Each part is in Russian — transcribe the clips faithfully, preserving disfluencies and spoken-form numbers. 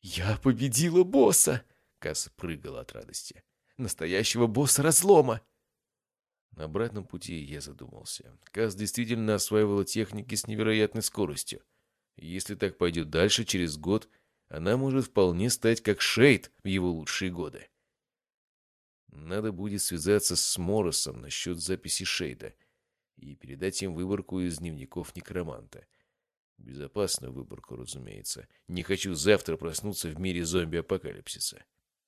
«Я победила босса!» Касс прыгала от радости. «Настоящего босса разлома!» На обратном пути я задумался. Касс действительно осваивала техники с невероятной скоростью. Если так пойдет дальше, через год она может вполне стать как Шейд в его лучшие годы. Надо будет связаться с Моррисом насчет записи Шейда и передать им выборку из дневников некроманта. Безопасную выборку, разумеется. Не хочу завтра проснуться в мире зомби-апокалипсиса.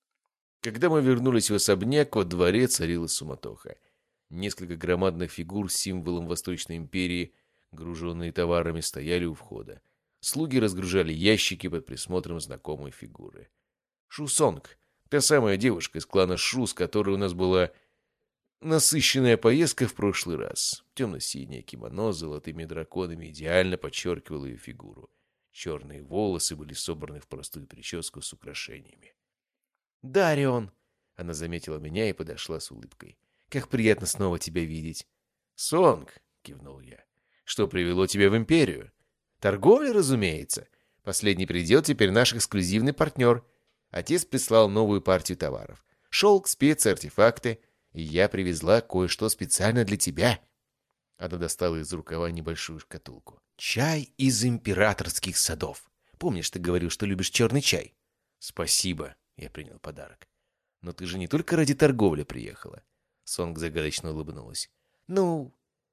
Когда мы вернулись в особняк, во дворе царила суматоха. Несколько громадных фигур с символом Восточной империи, груженные товарами, стояли у входа. Слуги разгружали ящики под присмотром знакомой фигуры. Шусонг, та самая девушка из клана Шу, с которой у нас была насыщенная поездка в прошлый раз. Темно-синее кимоно с золотыми драконами идеально подчеркивало ее фигуру. Черные волосы были собраны в простую прическу с украшениями. «Дарион!» Она заметила меня и подошла с улыбкой. «Как приятно снова тебя видеть!» «Сонг!» — кивнул я. «Что привело тебя в Империю?» «Торговля, разумеется. Последний предел теперь наш эксклюзивный партнер. Отец прислал новую партию товаров. Шелк, специи, артефакты. И я привезла кое-что специально для тебя». Она достала из рукава небольшую шкатулку. «Чай из императорских садов. Помнишь, ты говорил, что любишь черный чай?» «Спасибо», — я принял подарок. «Но ты же не только ради торговли приехала». Сонг загадочно улыбнулась. «Ну,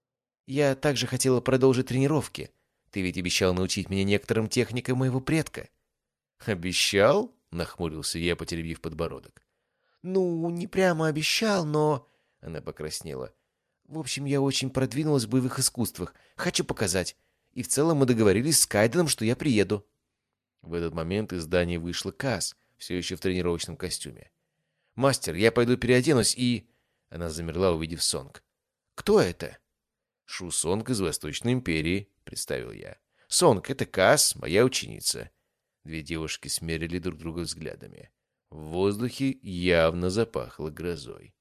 я также хотела продолжить тренировки. Ты ведь обещал научить меня некоторым техникам моего предка». «Обещал?» — нахмурился я, потеребив подбородок. «Ну, не прямо обещал, но...» Она покраснела. «В общем, я очень продвинулась в боевых искусствах. Хочу показать. И в целом мы договорились с Кайденом, что я приеду». В этот момент из здания вышла Касс, все еще в тренировочном костюме. «Мастер, я пойду переоденусь и...» Она замерла, увидев Сонг. «Кто это?» «Шу Сонг из Восточной империи», — представил я. «Сонг, это Касс, моя ученица». Две девушки смерили друг друга взглядами. В воздухе явно запахло грозой.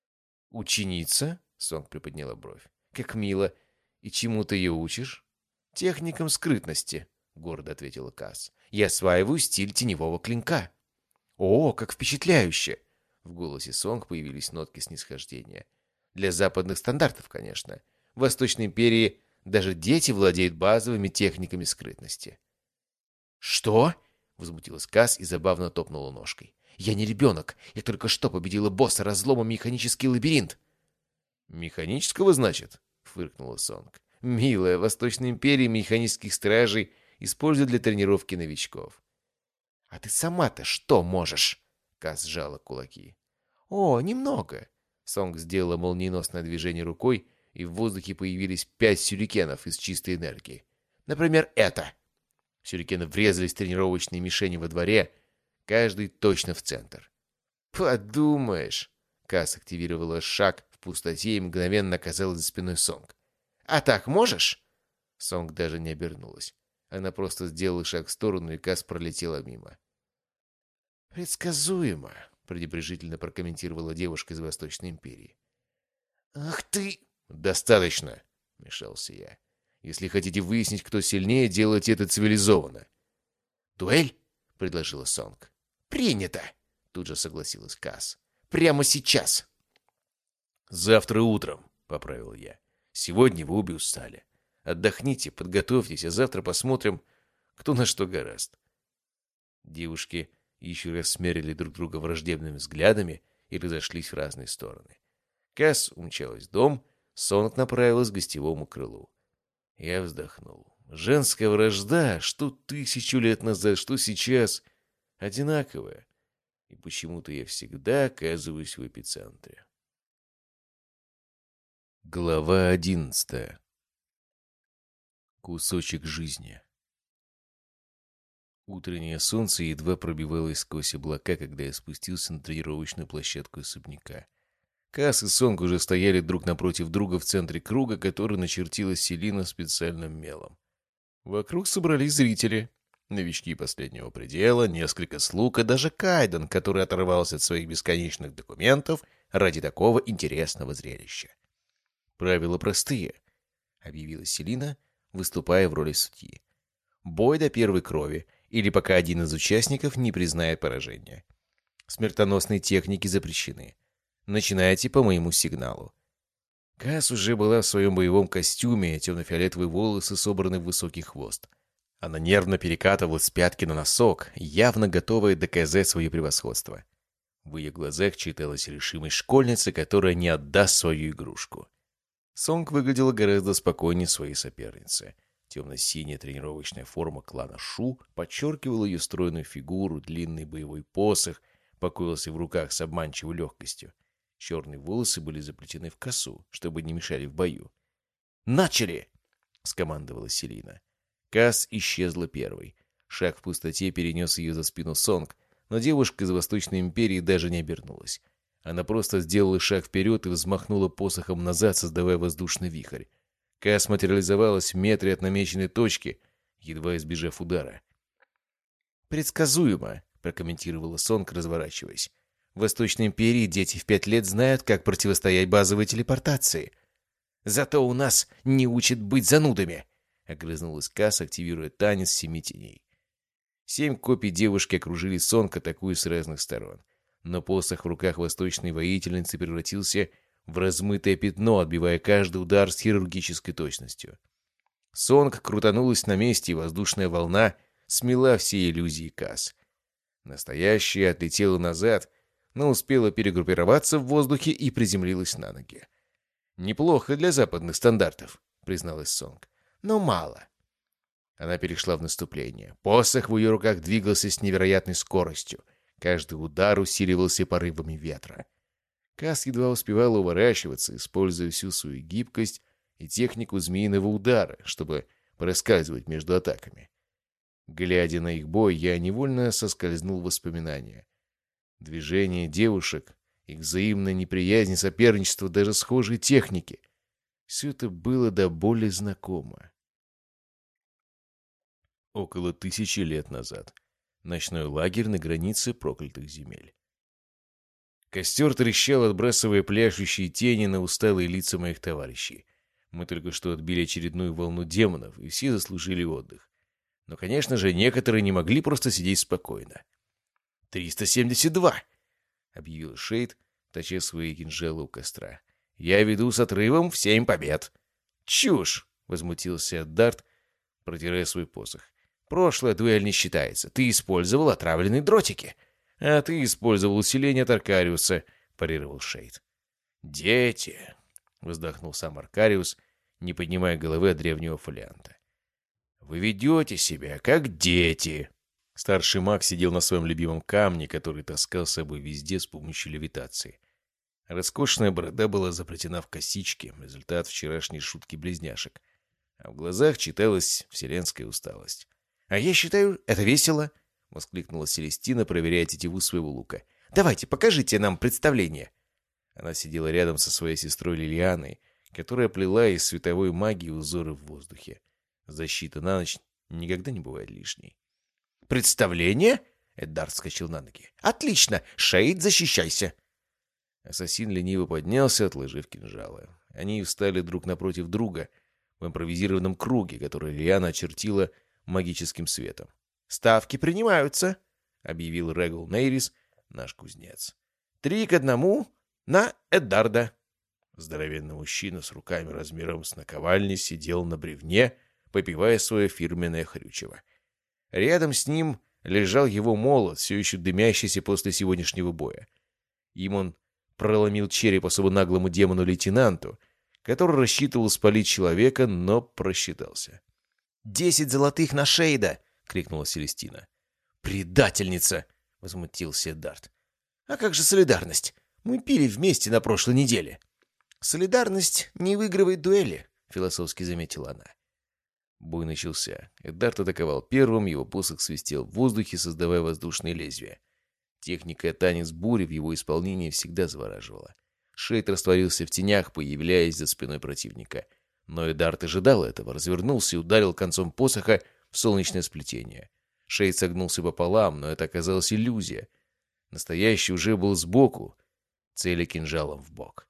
«Ученица?» — Сонг приподняла бровь. «Как мило. И чему ты ее учишь?» «Техникам скрытности», — гордо ответила Касс. «Я осваиваю стиль теневого клинка». «О, как впечатляюще!» В голосе Сонг появились нотки снисхождения. «Для западных стандартов, конечно. В Восточной империи даже дети владеют базовыми техниками скрытности». «Что?» — возмутилась Касс и забавно топнула ножкой. «Я не ребенок. Я только что победила босса разлома «Механический лабиринт». «Механического, значит?» — фыркнула Сонг. «Милая, в Восточной империи механических стражей используют для тренировки новичков». «А ты сама-то что можешь?» Касс сжала кулаки. «О, немного». Сонг сделала молниеносное движение рукой, и в воздухе появились пять сюрикенов из чистой энергии. «Например, это». Сюрикены врезались в тренировочные мишени во дворе, каждый точно в центр. «Подумаешь!» Касс активировала шаг в пустоте и мгновенно оказалась за спиной Сонг. «А так можешь?» Сонг даже не обернулась. Она просто сделала шаг в сторону, и Касс пролетела мимо. «Предсказуемо», — пренебрежительно прокомментировала девушка из Восточной империи. «Ах ты!» «Достаточно!» — вмешался я. «Если хотите выяснить, кто сильнее, делайте это цивилизованно». «Дуэль?» — предложила Сонг. «Принято!» — тут же согласилась Касс. «Прямо сейчас!» «Завтра утром», — поправил я. «Сегодня вы обе устали. Отдохните, подготовьтесь, а завтра посмотрим, кто на что гораст». Девушки еще раз смерили друг друга враждебными взглядами и разошлись в разные стороны. Касс умчалась в дом, Сонг направилась к гостевому крылу. Я вздохнул. Женская вражда, что тысячу лет назад, что сейчас, одинаковая. И почему-то я всегда оказываюсь в эпицентре. Глава одиннадцатая. Кусочек жизни. Утреннее солнце едва пробивалось сквозь облака, когда я спустился на тренировочную площадку особняка. Касс и Сонг уже стояли друг напротив друга в центре круга, который начертила Селина специальным мелом. Вокруг собрались зрители. Новички последнего предела, несколько слуг и даже Кайден, который оторвался от своих бесконечных документов ради такого интересного зрелища. «Правила простые», — объявила Селина, выступая в роли судьи. «Бой до первой крови, или пока один из участников не признает поражение. Смертоносные техники запрещены. Начинайте по моему сигналу. Касс уже была в своем боевом костюме, темно-фиолетовые волосы собраны в высокий хвост. Она нервно перекатывалась с пятки на носок, явно готовая доказать свое превосходство. В ее глазах читалась решимость школьницы, которая не отдаст свою игрушку. Сонг выглядела гораздо спокойнее своей соперницы. Темно-синяя тренировочная форма клана Шу подчеркивала ее стройную фигуру, длинный боевой посох покоился в руках с обманчивой легкостью. Черные волосы были заплетены в косу, чтобы не мешали в бою. «Начали!» — скомандовала Селина. Касс исчезла первой. Шаг в пустоте перенес ее за спину Сонг, но девушка из Восточной Империи даже не обернулась. Она просто сделала шаг вперед и взмахнула посохом назад, создавая воздушный вихрь. Касс материализовалась в метре от намеченной точки, едва избежав удара. «Предсказуемо», — прокомментировала Сонг, разворачиваясь. «В Восточной Империи дети в пять лет знают, как противостоять базовой телепортации. Зато у нас не учат быть занудами», — огрызнулась Касс, активируя танец семи теней. Семь копий девушки окружили Сонг, атакуя с разных сторон. Но посох в руках восточной воительницы превратился в размытое пятно, отбивая каждый удар с хирургической точностью. Сонг крутанулась на месте, и воздушная волна смела все иллюзии Касс. Настоящая отлетела назад, но успела перегруппироваться в воздухе и приземлилась на ноги. «Неплохо для западных стандартов», — призналась Сонг. «Но мало». Она перешла в наступление. Посох в ее руках двигался с невероятной скоростью. Каждый удар усиливался порывами ветра. Касс едва успевала уворачиваться, используя всю свою гибкость и технику змеиного удара, чтобы проскальзывать между атаками. Глядя на их бой, я невольно соскользнул в воспоминания. Движения девушек, их взаимная неприязнь, соперничество, даже схожие техники — все это было до боли знакомо. Около тысячи лет назад. Ночной лагерь на границе проклятых земель. Костер трещал, отбрасывая пляшущие тени на усталые лица моих товарищей. Мы только что отбили очередную волну демонов, и все заслужили отдых. Но, конечно же, некоторые не могли просто сидеть спокойно. «Триста семьдесят два!» — объявил Шейд, точа свои кинжалы у костра. «Я веду с отрывом в семь побед!» «Чушь!» — возмутился Дарт, протирая свой посох. «Прошлая дуэль не считается. Ты использовал отравленные дротики. А ты использовал усиление от Аркариуса», — парировал Шейд. «Дети!» — вздохнул сам Аркариус, не поднимая головы от древнего фолианта. «Вы ведете себя, как дети!» Старший маг сидел на своем любимом камне, который таскал с собой везде с помощью левитации. Роскошная борода была заплетена в косички, результат вчерашней шутки близняшек. А в глазах читалась вселенская усталость. «А я считаю, это весело!» — воскликнула Селестина, проверяя тетиву своего лука. «Давайте, покажите нам представление!» Она сидела рядом со своей сестрой Лилианой, которая плела из световой магии узоры в воздухе. Защита на ночь никогда не бывает лишней. «Представление?» — Эддард вскочил на ноги. «Отлично! Шейд, защищайся!» Ассасин лениво поднялся, отложив кинжалы. Они встали друг напротив друга в импровизированном круге, который Лиана очертила магическим светом. «Ставки принимаются!» — объявил Регул Нейрис, наш кузнец. «Три к одному на Эддарда!» Здоровенный мужчина с руками размером с наковальни сидел на бревне, попивая свое фирменное хрючево. Рядом с ним лежал его молот, все еще дымящийся после сегодняшнего боя. Им он проломил череп особо наглому демону-лейтенанту, который рассчитывал спалить человека, но просчитался. «Десять золотых на Шейда!» — крикнула Селестина. «Предательница!» — возмутился Дарт. «А как же солидарность? Мы пили вместе на прошлой неделе». «Солидарность не выигрывает дуэли», — философски заметила она. Бой начался. Эддард атаковал первым, его посох свистел в воздухе, создавая воздушные лезвия. Техника танец бури в его исполнении всегда завораживала. Шейд растворился в тенях, появляясь за спиной противника. Но Эддард ожидал этого, развернулся и ударил концом посоха в солнечное сплетение. Шейд согнулся пополам, но это оказалась иллюзия. Настоящий уже был сбоку, целя кинжалом в бок.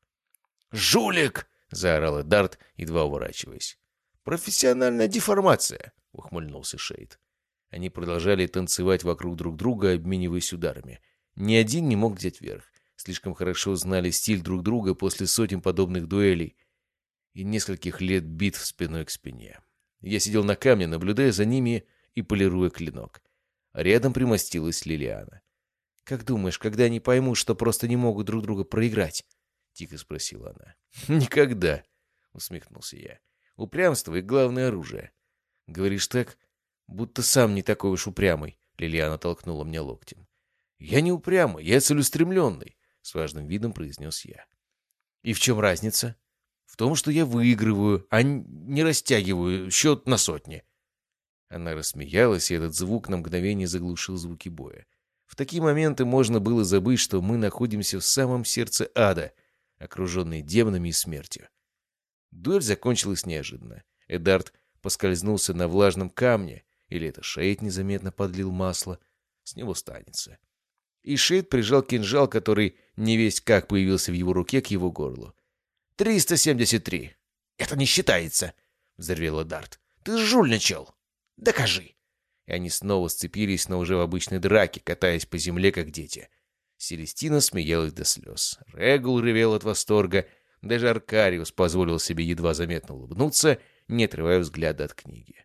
«Жулик!» — заорал Эддард, едва уворачиваясь. «Профессиональная деформация», — ухмыльнулся Шейд. Они продолжали танцевать вокруг друг друга, обмениваясь ударами. Ни один не мог взять верх. Слишком хорошо знали стиль друг друга после сотен подобных дуэлей и нескольких лет битв спиной к спине. Я сидел на камне, наблюдая за ними и полируя клинок. Рядом примостилась Лилиана. «Как думаешь, когда они поймут, что просто не могут друг друга проиграть?» — тихо спросила она. «Никогда», — усмехнулся я. «Упрямство — их главное оружие». «Говоришь так, будто сам не такой уж упрямый», — Лилиана толкнула меня локтем. «Я не упрямый, я целеустремленный», — с важным видом произнес я. «И в чем разница?» «В том, что я выигрываю, а не растягиваю счет на сотни». Она рассмеялась, и этот звук на мгновение заглушил звуки боя. В такие моменты можно было забыть, что мы находимся в самом сердце ада, окруженные демонами и смертью. Дуэль закончилась неожиданно. Эдард поскользнулся на влажном камне, или это Шейд незаметно подлил масло, с него станется. И Шейд прижал кинжал, который невесть как появился в его руке, к его горлу. «Триста семьдесят три!» «Это не считается!» — взорвел Эдард. «Ты жульничал! Докажи!» И они снова сцепились, но уже в обычной драке, катаясь по земле, как дети. Селестина смеялась до слез. Регул ревел от восторга. Даже Аркариус позволил себе едва заметно улыбнуться, не отрывая взгляда от книги.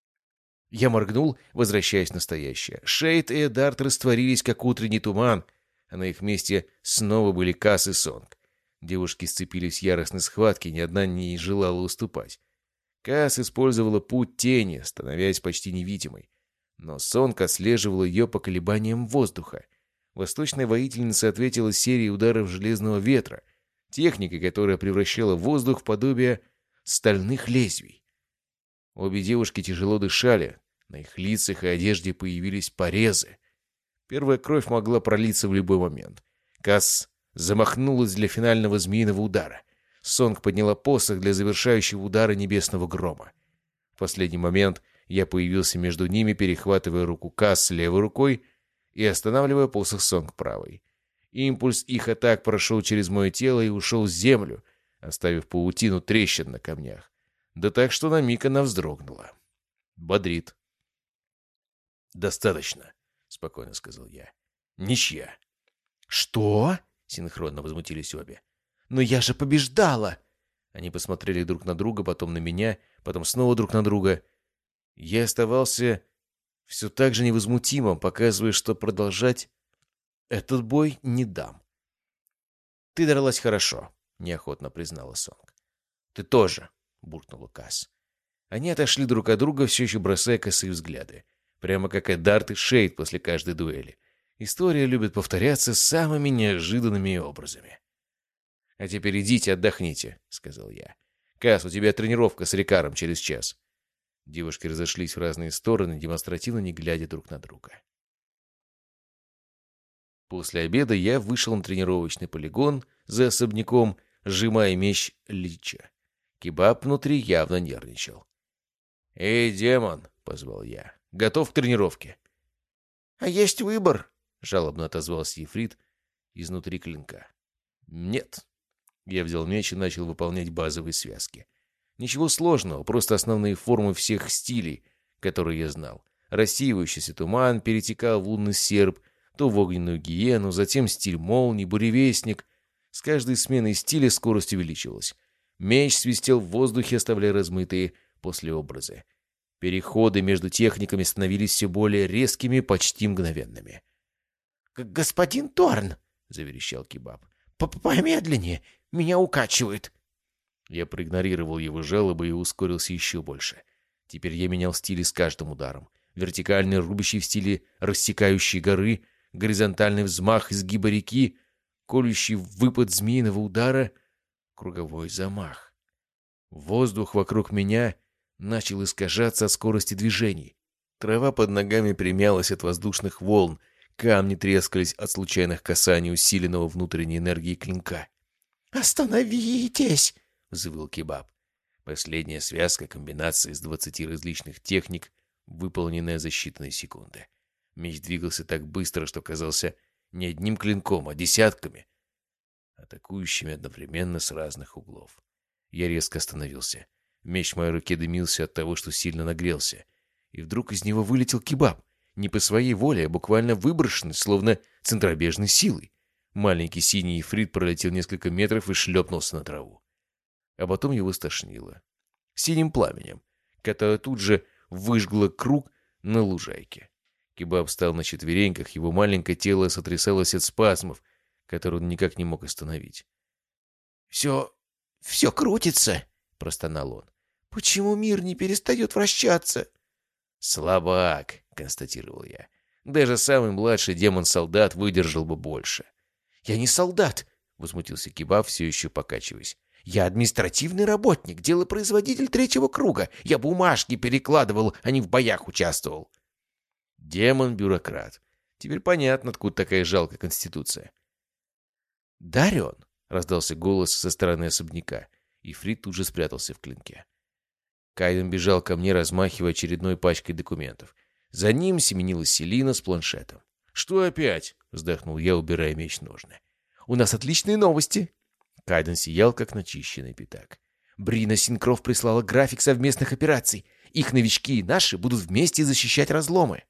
Я моргнул, возвращаясь в настоящее. Шейд и Эдард растворились, как утренний туман, а на их месте снова были Касс и Сонг. Девушки сцепились в яростной схватке, ни одна не желала уступать. Касс использовала путь тени, становясь почти невидимой. Но Сонг отслеживала ее по колебаниям воздуха. Восточная воительница ответила серией ударов железного ветра, техникой, которая превращала воздух в подобие стальных лезвий. Обе девушки тяжело дышали, на их лицах и одежде появились порезы. Первая кровь могла пролиться в любой момент. Касс замахнулась для финального змеиного удара. Сонг подняла посох для завершающего удара небесного грома. В последний момент я появился между ними, перехватывая руку Касс левой рукой и останавливая посох Сонг правой. Импульс их атак прошел через мое тело и ушел в землю, оставив паутину трещин на камнях. Да так, что на миг она вздрогнула. Бодрит. «Достаточно», — спокойно сказал я. «Ничья». «Что?» — синхронно возмутились обе. «Но я же побеждала!» Они посмотрели друг на друга, потом на меня, потом снова друг на друга. Я оставался все так же невозмутимым, показывая, что продолжать этот бой не дам. «Ты дралась хорошо», — неохотно признала Сонг. «Ты тоже», — буркнула Касс. Они отошли друг от друга, все еще бросая косые взгляды. Прямо как Эдард и Шейд после каждой дуэли. История любит повторяться самыми неожиданными образами. «А теперь идите, отдохните», — сказал я. «Касс, у тебя тренировка с Рикаром через час». Девушки разошлись в разные стороны, демонстративно не глядя друг на друга. После обеда я вышел на тренировочный полигон за особняком, сжимая меч Лича. Кебаб внутри явно нервничал. «Эй, демон!» — позвал я. «Готов к тренировке?» «А есть выбор?» — жалобно отозвался Ефрит изнутри клинка. «Нет». Я взял меч и начал выполнять базовые связки. Ничего сложного, просто основные формы всех стилей, которые я знал. Рассеивающийся туман перетекал в лунный серп, то в огненную гиену, затем стиль молний, буревестник. С каждой сменой стиля скорость увеличивалась. Меч свистел в воздухе, оставляя размытые послеобразы. Переходы между техниками становились все более резкими, почти мгновенными. «Господин Торн!» — заверещал Кебаб. «Помедленнее! Меня укачивает!» Я проигнорировал его жалобы и ускорился еще больше. Теперь я менял стили с каждым ударом. Вертикальный рубящий в стиле рассекающей горы, горизонтальный взмах изгиба реки, колющий выпад змеиного удара, круговой замах. Воздух вокруг меня начал искажаться от скорости движений. Трава под ногами примялась от воздушных волн, камни трескались от случайных касаний усиленного внутренней энергии клинка. «Остановитесь!» — взвыл Кебаб. Последняя связка комбинации из двадцати различных техник, выполненная за считанные секунды. Меч двигался так быстро, что казался не одним клинком, а десятками, атакующими одновременно с разных углов. Я резко остановился. Меч в моей руке дымился от того, что сильно нагрелся. И вдруг из него вылетел Кебаб. Не по своей воле, а буквально выброшенный, словно центробежной силой. Маленький синий ифрит пролетел несколько метров и шлепнулся на траву. А потом его стошнило. Синим пламенем, которое тут же выжгло круг на лужайке. Кебаб встал на четвереньках, его маленькое тело сотрясалось от спазмов, которые он никак не мог остановить. «Все... все крутится», — простонал он. «Почему мир не перестает вращаться?» «Слабак», — констатировал я. «Даже самый младший демон-солдат выдержал бы больше». «Я не солдат», — возмутился Кебаб, все еще покачиваясь. «Я административный работник, делопроизводитель третьего круга. Я бумажки перекладывал, а не в боях участвовал». «Демон-бюрократ. Теперь понятно, откуда такая жалкая конституция». «Дарион», — раздался голос со стороны особняка, и Фрид тут же спрятался в клинке. Кайден бежал ко мне, размахивая очередной пачкой документов. За ним семенила Селина с планшетом. «Что опять?» — вздохнул я, убирая меч в ножны. «У нас отличные новости!» Кайден сиял, как начищенный пятак. «Брина Синкров прислала график совместных операций. Их новички и наши будут вместе защищать разломы».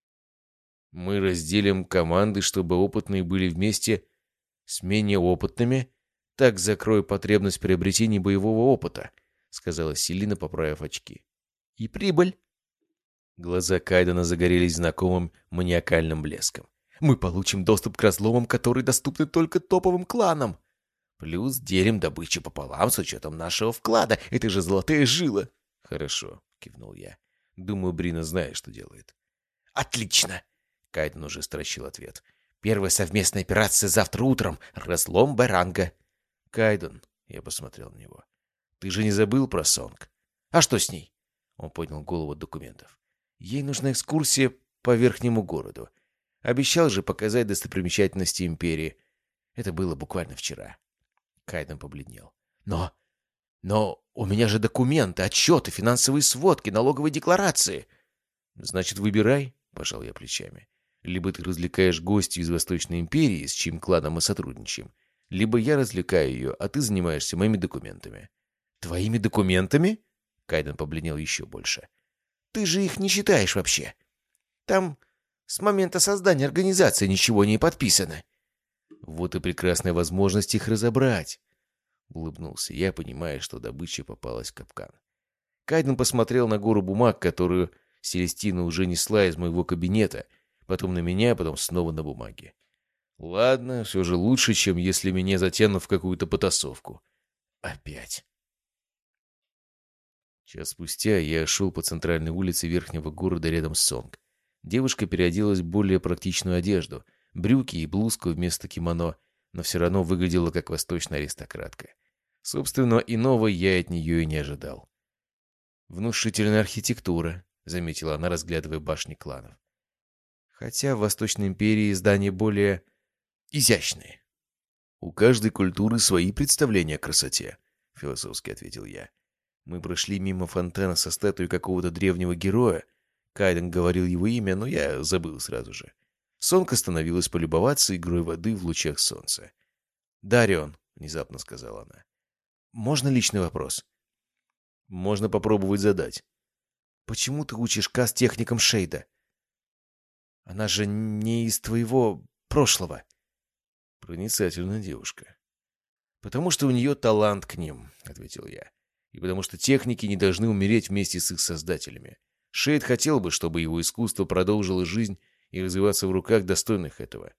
«Мы разделим команды, чтобы опытные были вместе с менее опытными. Так закрою потребность в приобретении боевого опыта», — сказала Селина, поправив очки. «И прибыль». Глаза Кайдена загорелись знакомым маниакальным блеском. «Мы получим доступ к разломам, которые доступны только топовым кланам. Плюс делим добычу пополам с учетом нашего вклада. Это же золотая жила». «Хорошо», — кивнул я. «Думаю, Брина знает, что делает». «Отлично!» — Кайден уже строчил ответ. «Первая совместная операция завтра утром. Разлом Баранга». «Кайден», — я посмотрел на него. «Ты же не забыл про Сонг?» «А что с ней?» Он поднял голову от документов. «Ей нужна экскурсия по верхнему городу. Обещал же показать достопримечательности империи. Это было буквально вчера». Кайден побледнел. «Но... но у меня же документы, отчеты, финансовые сводки, налоговые декларации». «Значит, выбирай», — пожал я плечами. «Либо ты развлекаешь гостью из Восточной империи, с чьим кланом мы сотрудничаем, либо я развлекаю ее, а ты занимаешься моими документами». «Твоими документами?» Кайден побледнел еще больше. «Ты же их не считаешь вообще. Там с момента создания организации ничего не подписано». «Вот и прекрасная возможность их разобрать», — улыбнулся я, понимая, что добыча попалась в капкан. Кайден посмотрел на гору бумаг, которую Селестина уже несла из моего кабинета, потом на меня, потом снова на бумаге. «Ладно, все же лучше, чем если меня затянут в какую-то потасовку. Опять». Час спустя я шел по центральной улице верхнего города рядом с Сонг. Девушка переоделась в более практичную одежду, брюки и блузку вместо кимоно, но все равно выглядела как восточная аристократка. Собственно, иного я от нее и не ожидал. «Внушительная архитектура», — заметила она, разглядывая башни кланов. «Хотя в Восточной империи здания более изящные». «У каждой культуры свои представления о красоте», — философски ответил я. Мы прошли мимо фонтана со статуей какого-то древнего героя. Кайден говорил его имя, но я забыл сразу же. Сонг остановилась полюбоваться игрой воды в лучах солнца. «Дарион», — внезапно сказала она, — «можно личный вопрос?» «Можно попробовать задать». «Почему ты учишь Каз техникам Шейда? Она же не из твоего прошлого». «Проницательная девушка». «Потому что у нее талант к ним», — ответил я. «И потому что техники не должны умереть вместе с их создателями. Шейд хотел бы, чтобы его искусство продолжило жизнь и развиваться в руках достойных этого».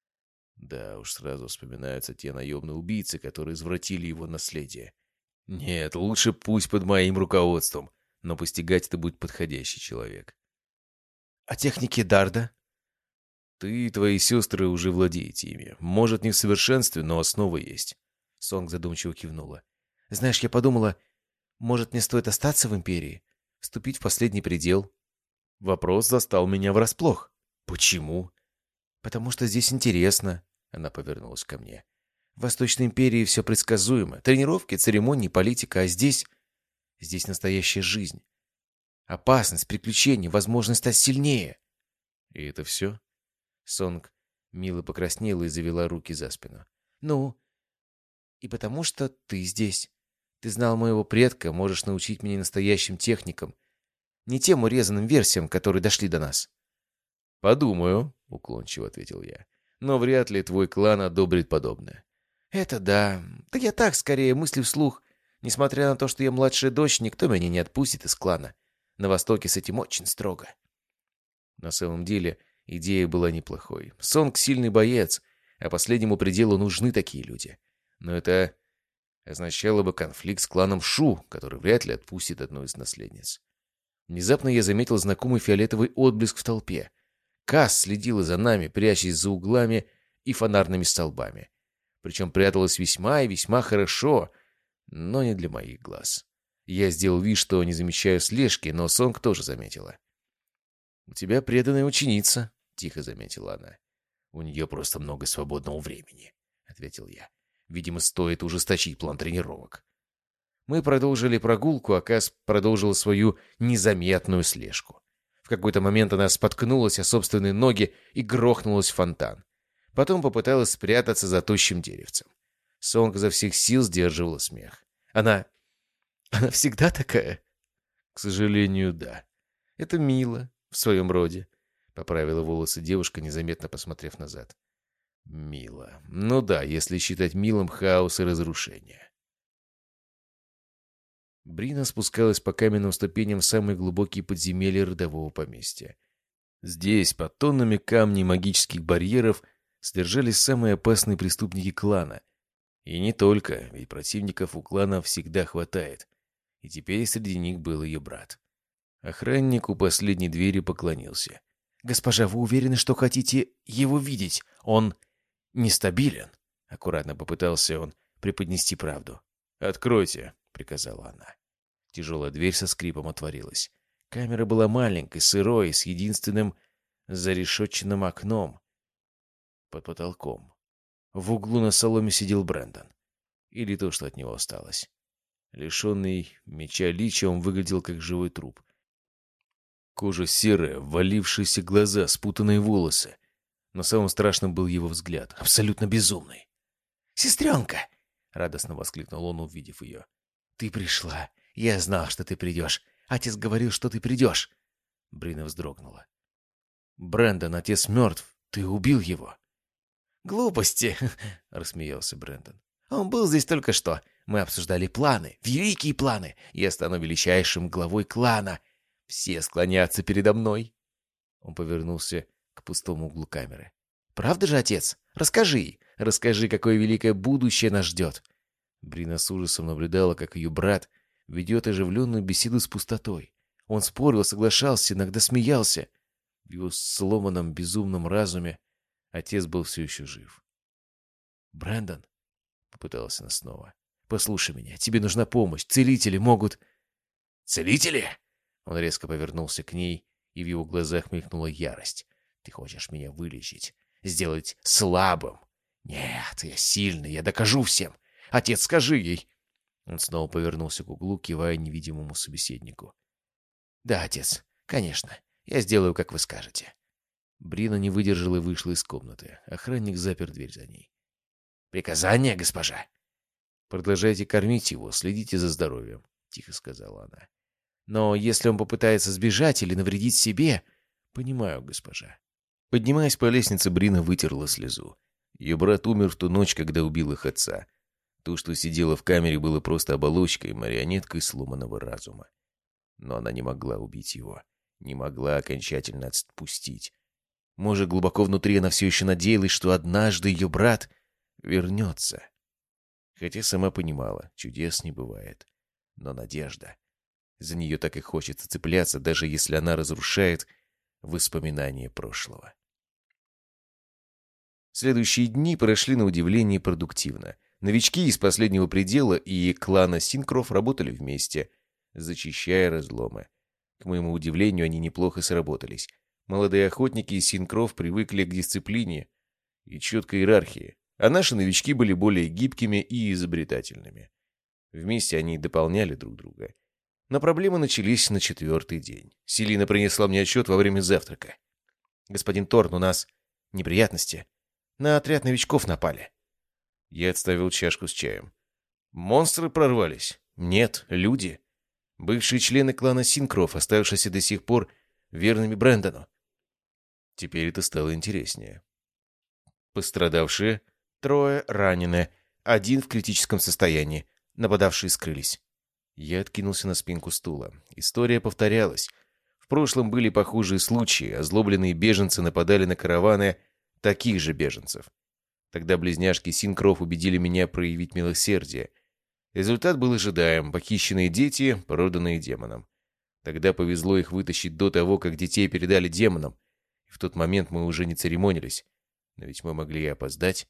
Да уж, сразу вспоминаются те наемные убийцы, которые извратили его наследие. Нет, лучше пусть под моим руководством, но постигать это будет подходящий человек. «А техники Дарда?» «Ты и твои сестры уже владеете ими. Может, не в совершенстве, но основа есть». Сонг задумчиво кивнула. «Знаешь, я подумала, может, мне стоит остаться в Империи? Вступить в последний предел?» Вопрос застал меня врасплох. «Почему?» «Потому что здесь интересно», — она повернулась ко мне. «В Восточной Империи все предсказуемо. Тренировки, церемонии, политика, а здесь... Здесь настоящая жизнь. Опасность, приключения, возможность стать сильнее». «И это все?» Сонг мило покраснела и завела руки за спину. «Ну, и потому что ты здесь. Ты знал моего предка, можешь научить меня настоящим техникам. Не тем урезанным версиям, которые дошли до нас. «Подумаю», — уклончиво ответил я. «Но вряд ли твой клан одобрит подобное». «Это да. Да я так, скорее, мыслю вслух. Несмотря на то, что я младшая дочь, никто меня не отпустит из клана. На Востоке с этим очень строго». На самом деле, идея была неплохой. Сонг — сильный боец, а последнему пределу нужны такие люди. Но это означало бы конфликт с кланом Шу, который вряд ли отпустит одну из наследниц. Внезапно я заметил знакомый фиолетовый отблеск в толпе. Кас следила за нами, прячась за углами и фонарными столбами. Причем пряталась весьма и весьма хорошо, но не для моих глаз. Я сделал вид, что не замечаю слежки, но Сонг тоже заметила. «У тебя преданная ученица», — тихо заметила она. «У нее просто много свободного времени», — ответил я. «Видимо, стоит ужесточить план тренировок». Мы продолжили прогулку, а Кас продолжила свою незаметную слежку. В какой-то момент она споткнулась о собственные ноги и грохнулась в фонтан. Потом попыталась спрятаться за тощим деревцем. Сонг изо всех сил сдерживала смех. Она... Она всегда такая? К сожалению, да. Это мило в своем роде. Поправила волосы девушка, незаметно посмотрев назад. Мило. Ну да, если считать милым хаос и разрушение. Брина спускалась по каменным ступеням в самые глубокие подземелья родового поместья. Здесь, под тоннами камней и магических барьеров, содержались самые опасные преступники клана. И не только, ведь противников у клана всегда хватает. И теперь среди них был ее брат. Охранник у последней двери поклонился. «Госпожа, вы уверены, что хотите его видеть? Он нестабилен?» Аккуратно попытался он преподнести правду. «Откройте», — приказала она. Тяжелая дверь со скрипом отворилась. Камера была маленькой, сырой, с единственным зарешетченным окном под потолком. В углу на соломе сидел Брэндон. Или то, что от него осталось. Лишенный меча лича, он выглядел как живой труп. Кожа серая, ввалившиеся глаза, спутанные волосы. Но самым страшным был его взгляд, абсолютно безумный. «Сестренка!» — радостно воскликнул он, увидев ее. «Ты пришла. Я знал, что ты придешь. Отец говорил, что ты придешь». Брина вздрогнула. «Брэндон, отец мертв. Ты убил его». «Глупости!» — рассмеялся Брэндон. «Он был здесь только что. Мы обсуждали планы, великие планы. Я стану величайшим главой клана. Все склонятся передо мной». Он повернулся к пустому углу камеры. «Правда же, отец? Расскажи. Расскажи, какое великое будущее нас ждет». Брина с ужасом наблюдала, как ее брат ведет оживленную беседу с пустотой. Он спорил, соглашался, иногда смеялся. В его сломанном, безумном разуме отец был все еще жив. «Брэндон», — попыталась она снова, — «послушай меня, тебе нужна помощь. Целители могут...» «Целители?» Он резко повернулся к ней, и в его глазах мелькнула ярость. «Ты хочешь меня вылечить, сделать слабым? Нет, я сильный, я докажу всем. Отец, скажи ей!» Он снова повернулся к углу, кивая невидимому собеседнику. «Да, отец, конечно. Я сделаю, как вы скажете». Брина не выдержала и вышла из комнаты. Охранник запер дверь за ней. «Приказание, госпожа?» «Продолжайте кормить его, следите за здоровьем», — тихо сказала она. «Но если он попытается сбежать или навредить себе...» «Понимаю, госпожа». Поднимаясь по лестнице, Брина вытерла слезу. Ее брат умер в ту ночь, когда убил их отца. То, что сидело в камере, было просто оболочкой, марионеткой сломанного разума. Но она не могла убить его, не могла окончательно отпустить. Может, глубоко внутри она все еще надеялась, что однажды ее брат вернется. Хотя сама понимала, чудес не бывает. Но надежда. За нее так и хочется цепляться, даже если она разрушает воспоминания прошлого. Следующие дни прошли на удивление продуктивно. Новички из последнего предела и клана Синкров работали вместе, зачищая разломы. К моему удивлению, они неплохо сработались. Молодые охотники из Синкров привыкли к дисциплине и четкой иерархии, а наши новички были более гибкими и изобретательными. Вместе они дополняли друг друга. Но проблемы начались на четвертый день. Селина принесла мне отчет во время завтрака. «Господин Торн, у нас неприятности. На отряд новичков напали». Я отставил чашку с чаем. «Монстры прорвались?» «Нет, люди». Бывшие члены клана Синкроф, оставшиеся до сих пор верными Брэндону. Теперь это стало интереснее. Пострадавшие, трое ранены, один в критическом состоянии. Нападавшие скрылись. Я откинулся на спинку стула. История повторялась. В прошлом были похожие случаи. Озлобленные беженцы нападали на караваны таких же беженцев. Тогда близняшки Синкроф убедили меня проявить милосердие. Результат был ожидаем. Похищенные дети, проданные демонам. Тогда повезло их вытащить до того, как детей передали демонам. И в тот момент мы уже не церемонились. Но ведь мы могли и опоздать.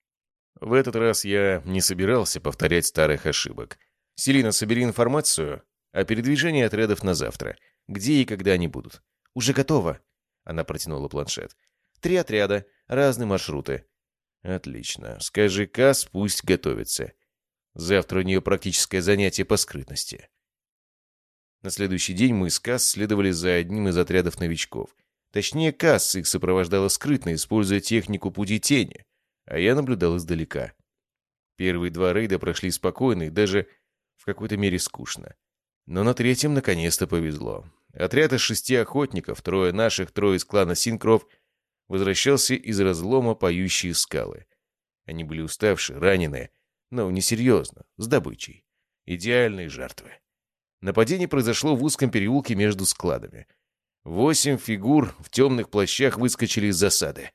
В этот раз я не собирался повторять старых ошибок. «Селина, собери информацию о передвижении отрядов на завтра. Где и когда они будут?» «Уже готово», — она протянула планшет. «Три отряда, разные маршруты». «Отлично. Скажи Кас, пусть готовится. Завтра у нее практическое занятие по скрытности». На следующий день мы с Кас следовали за одним из отрядов новичков. Точнее, Кас их сопровождала скрытно, используя технику пути тени, а я наблюдал издалека. Первые два рейда прошли спокойно и даже в какой-то мере скучно. Но на третьем наконец-то повезло. Отряд из шести охотников, трое наших, трое из клана Синкроф, возвращался из разлома поющие скалы. Они были уставшие, раненые, но несерьезно, с добычей. Идеальные жертвы. Нападение произошло в узком переулке между складами. Восемь фигур в темных плащах выскочили из засады.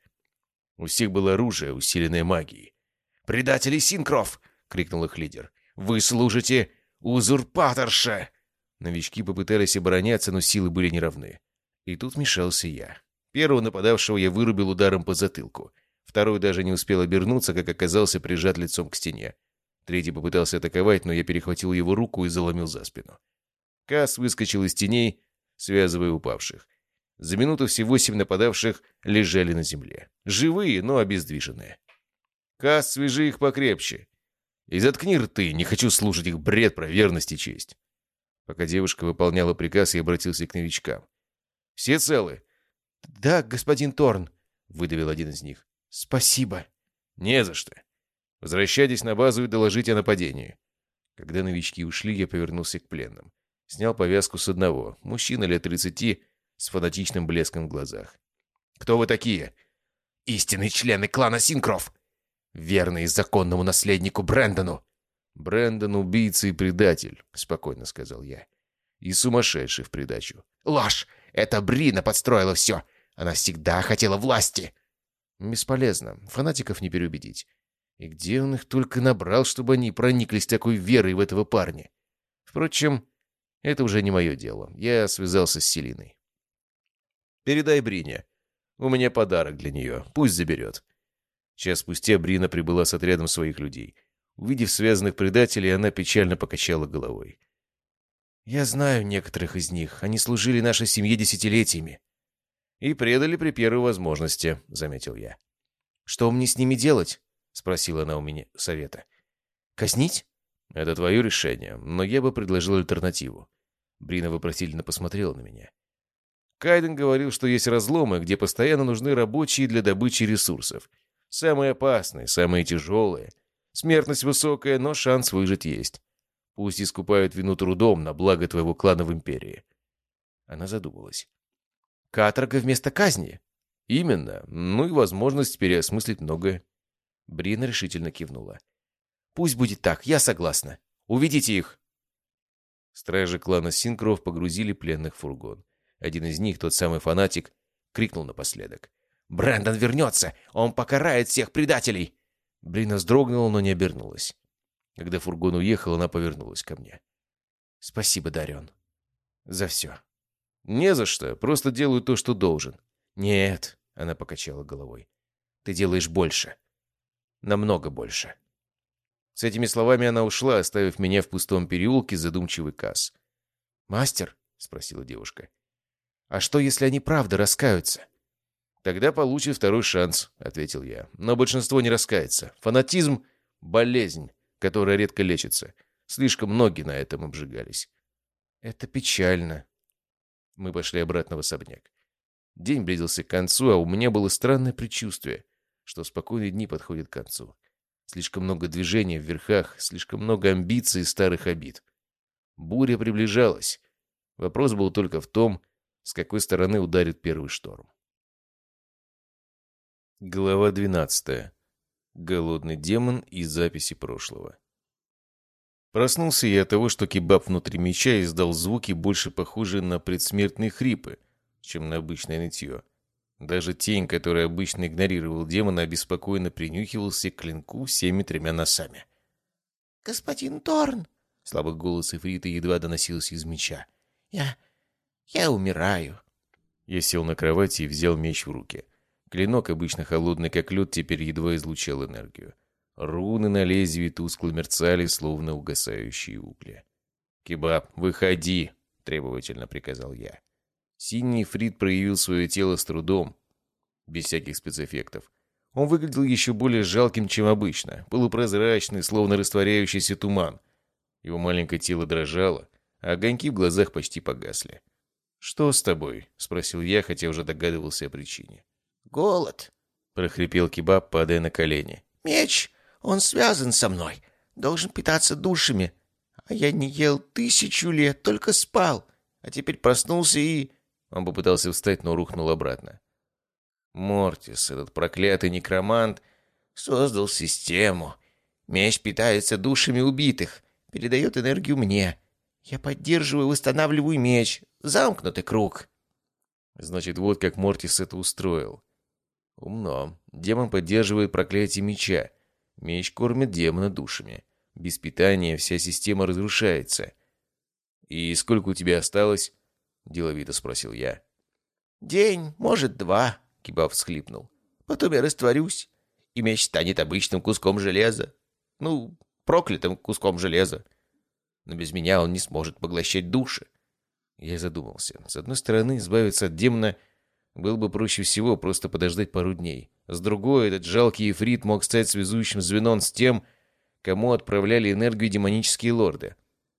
У всех было оружие, усиленное магией. «Предатели Синкроф!» — крикнул их лидер. «Вы служите узурпаторше!» Новички попытались обороняться, но силы были неравны. И тут вмешался я. Первого нападавшего я вырубил ударом по затылку. Второй даже не успел обернуться, как оказался прижат лицом к стене. Третий попытался атаковать, но я перехватил его руку и заломил за спину. Кас выскочил из теней, связывая упавших. За минуту все восемь нападавших лежали на земле. Живые, но обездвиженные. «Кас, свяжи их покрепче. И заткни рты, не хочу слушать их бред про верность и честь». Пока девушка выполняла приказ, я обратился к новичкам. «Все целы?» «Да, господин Торн», — выдавил один из них. «Спасибо». «Не за что. Возвращайтесь на базу и доложите о нападении». Когда новички ушли, я повернулся к пленным. Снял повязку с одного. Мужчина лет тридцати, с фанатичным блеском в глазах. «Кто вы такие?» «Истинные члены клана Синкроф. Верные законному наследнику Брэндону». «Брэндон — убийца и предатель», — спокойно сказал я. «И сумасшедший в придачу». «Ложь! Это Брина подстроила все. Она всегда хотела власти». «Бесполезно. Фанатиков не переубедить. И где он их только набрал, чтобы они прониклись такой верой в этого парня? Впрочем, это уже не мое дело. Я связался с Селиной. Передай Брине. У меня подарок для нее. Пусть заберет». Час спустя Брина прибыла с отрядом своих людей. Увидев связанных предателей, она печально покачала головой. «Я знаю некоторых из них. Они служили нашей семье десятилетиями». «И предали при первой возможности», — заметил я. «Что мне с ними делать?» — спросила она у меня совета. «Казнить?» «Это твое решение, но я бы предложил альтернативу». Брина вопросительно посмотрела на меня. Кайден говорил, что есть разломы, где постоянно нужны рабочие для добычи ресурсов. Самые опасные, самые тяжелые. Смертность высокая, но шанс выжить есть. Пусть искупают вину трудом на благо твоего клана в Империи». Она задумалась. «Каторга вместо казни?» «Именно. Ну и возможность переосмыслить многое». Брина решительно кивнула. «Пусть будет так, я согласна. Уведите их». Стражи клана Синкроф погрузили пленных в фургон. Один из них, тот самый фанатик, крикнул напоследок. «Брэндон вернется! Он покарает всех предателей!» Брина вздрогнула, но не обернулась. Когда фургон уехал, она повернулась ко мне. «Спасибо, Дарион, за все». «Не за что. Просто делаю то, что должен». «Нет», — она покачала головой. «Ты делаешь больше. Намного больше». С этими словами она ушла, оставив меня в пустом переулке задумчивый Кас. «Мастер?» — спросила девушка. «А что, если они правда раскаются?» «Тогда получит второй шанс», — ответил я. «Но большинство не раскается. Фанатизм — болезнь, которая редко лечится. Слишком многие на этом обжигались». «Это печально». Мы пошли обратно в особняк. День близился к концу, а у меня было странное предчувствие, что спокойные дни подходят к концу. Слишком много движения в верхах, слишком много амбиций и старых обид. Буря приближалась. Вопрос был только в том, с какой стороны ударит первый шторм. Глава двенадцатая. Голодный демон и записи прошлого. Проснулся я от того, что кебаб внутри меча издал звуки, больше похожие на предсмертные хрипы, чем на обычное нытье. Даже тень, который обычно игнорировал демона, обеспокоенно принюхивался к клинку всеми тремя носами. «Господин Торн!» — слабый голос Ифрита едва доносился из меча. «Я... я умираю». Я сел на кровати и взял меч в руки. Клинок, обычно холодный как лед, теперь едва излучал энергию. Руны на лезвии тускло мерцали, словно угасающие угли. «Кебаб, выходи!» — требовательно приказал я. Синий Ифрит проявил свое тело с трудом, без всяких спецэффектов. Он выглядел еще более жалким, чем обычно, полупрозрачный, словно растворяющийся туман. Его маленькое тело дрожало, а огоньки в глазах почти погасли. «Что с тобой?» — спросил я, хотя уже догадывался о причине. «Голод», — прохрипел Кебаб, падая на колени. «Меч, он связан со мной, должен питаться душами. А я не ел тысячу лет, только спал. А теперь проснулся и...» Он попытался встать, но рухнул обратно. «Мортис, этот проклятый некромант, создал систему. Меч питается душами убитых, передает энергию мне. Я поддерживаю и восстанавливаю меч. Замкнутый круг». Значит, вот как Мортис это устроил. Умно. Демон поддерживает проклятие меча. Меч кормит демона душами. Без питания вся система разрушается. «И сколько у тебя осталось?» — деловито спросил я. «День, может, два», — Кебаб всхлипнул. «Потом я растворюсь, и меч станет обычным куском железа. Ну, проклятым куском железа. Но без меня он не сможет поглощать души». Я задумался. С одной стороны, избавиться от демона было бы проще всего, просто подождать пару дней. С другой, этот жалкий Ифрит мог стать связующим звеном с тем, кому отправляли энергию демонические лорды.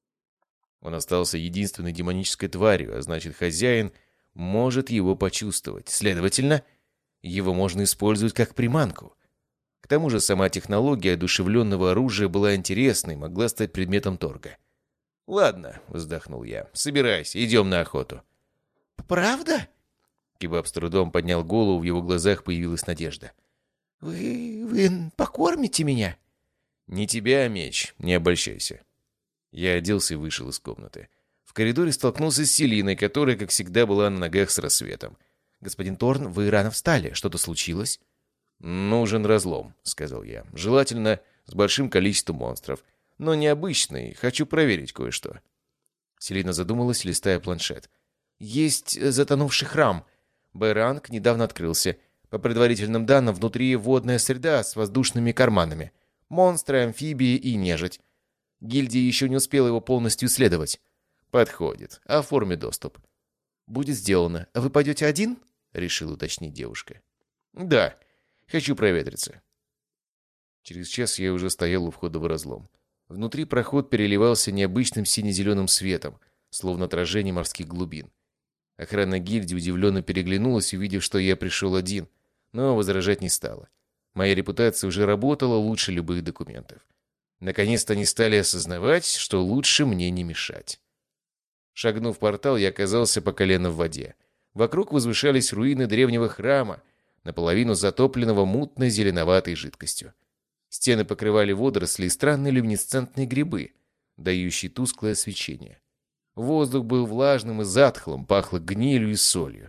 Он остался единственной демонической тварью, а значит, хозяин может его почувствовать. Следовательно, его можно использовать как приманку. К тому же сама технология одушевленного оружия была интересной, могла стать предметом торга. «Ладно», — вздохнул я, — «собирайся, идем на охоту». «Правда?» Кебаб с трудом поднял голову, в его глазах появилась надежда. «Вы... вы покормите меня?» «Не тебя, а меч, не обольщайся». Я оделся и вышел из комнаты. В коридоре столкнулся с Селиной, которая, как всегда, была на ногах с рассветом. «Господин Торн, вы рано встали. Что-то случилось?» «Нужен разлом», — сказал я. «Желательно с большим количеством монстров. Но необычный. Хочу проверить кое-что». Селина задумалась, листая планшет. «Есть затонувший храм. Б-ранг недавно открылся. По предварительным данным, внутри водная среда с воздушными карманами. Монстры, амфибии и нежить. Гильдия еще не успела его полностью исследовать». «Подходит. Оформи доступ». «Будет сделано. А вы пойдете один?» — решила уточнить девушка. «Да. Хочу проветриться». Через час я уже стоял у входа в разлом. Внутри проход переливался необычным сине-зеленым светом, словно отражение морских глубин. Охрана гильдии удивленно переглянулась, увидев, что я пришел один, но возражать не стала. Моя репутация уже работала лучше любых документов. Наконец-то они стали осознавать, что лучше мне не мешать. Шагнув в портал, я оказался по колено в воде. Вокруг возвышались руины древнего храма, наполовину затопленного мутной зеленоватой жидкостью. Стены покрывали водоросли и странные люминесцентные грибы, дающие тусклое свечение. Воздух был влажным и затхлым, пахло гнилью и солью.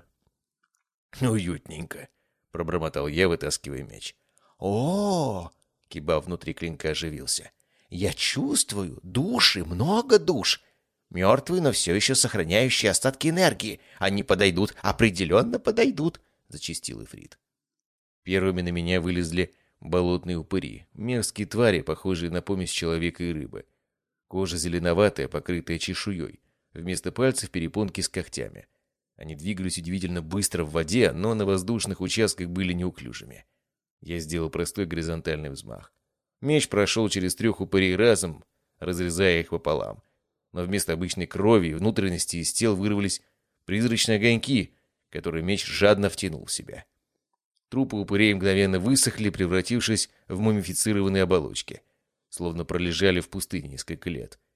«Уютненько», — пробормотал я, вытаскивая меч. «О-о-о!» — Кебаб внутри клинка оживился. «Я чувствую души, много душ. Мертвые, но все еще сохраняющие остатки энергии. Они подойдут, определенно подойдут», — зачастил Ифрит. Первыми на меня вылезли болотные упыри, мерзкие твари, похожие на помесь человека и рыбы. Кожа зеленоватая, покрытая чешуей. Вместо пальцев перепонки с когтями. Они двигались удивительно быстро в воде, но на воздушных участках были неуклюжими. Я сделал простой горизонтальный взмах. Меч прошел через трех упырей разом, разрезая их пополам. Но вместо обычной крови и внутренности из тел вырвались призрачные огоньки, которые меч жадно втянул в себя. Трупы упырей мгновенно высохли, превратившись в мумифицированные оболочки, словно пролежали в пустыне несколько лет.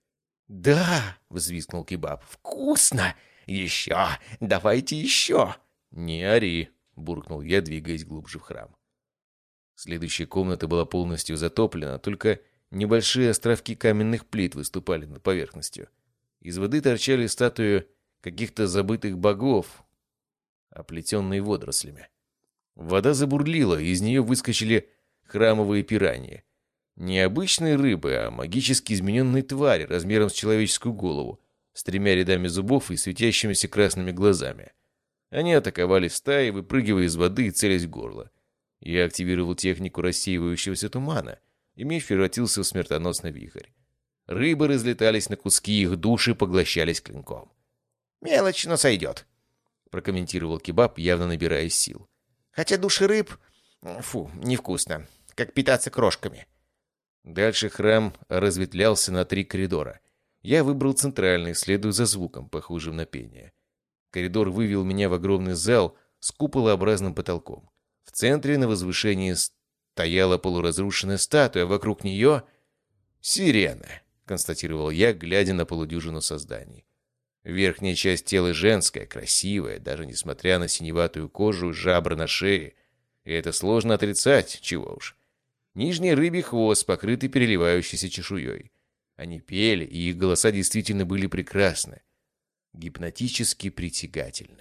«Да!» — взвизгнул Кебаб. «Вкусно! Еще! Давайте еще!» «Не ори!» — буркнул я, двигаясь глубже в храм. Следующая комната была полностью затоплена, только небольшие островки каменных плит выступали над поверхностью. Из воды торчали статуи каких-то забытых богов, оплетенные водорослями. Вода забурлила, и из нее выскочили храмовые пираньи. Не обычные рыбы, а магически измененные твари размером с человеческую голову, с тремя рядами зубов и светящимися красными глазами. Они атаковали стаи, выпрыгивая из воды и целясь в горло. Я активировал технику рассеивающегося тумана, и меч превратился в смертоносный вихрь. Рыбы разлетались на куски, их души поглощались клинком. «Мелочь, но сойдет», — прокомментировал Кебаб, явно набирая сил. «Хотя души рыб... Фу, невкусно. Как питаться крошками». Дальше храм разветвлялся на три коридора. Я выбрал центральный, следуя за звуком, похожим на пение. Коридор вывел меня в огромный зал с куполообразным потолком. В центре на возвышении стояла полуразрушенная статуя, а вокруг нее — сирена, констатировал я, глядя на полудюжину созданий. Верхняя часть тела женская, красивая, даже несмотря на синеватую кожу и жабры на шее. И это сложно отрицать, чего уж. Нижний рыбий хвост, покрытый переливающейся чешуей. Они пели, и их голоса действительно были прекрасны, гипнотически притягательны.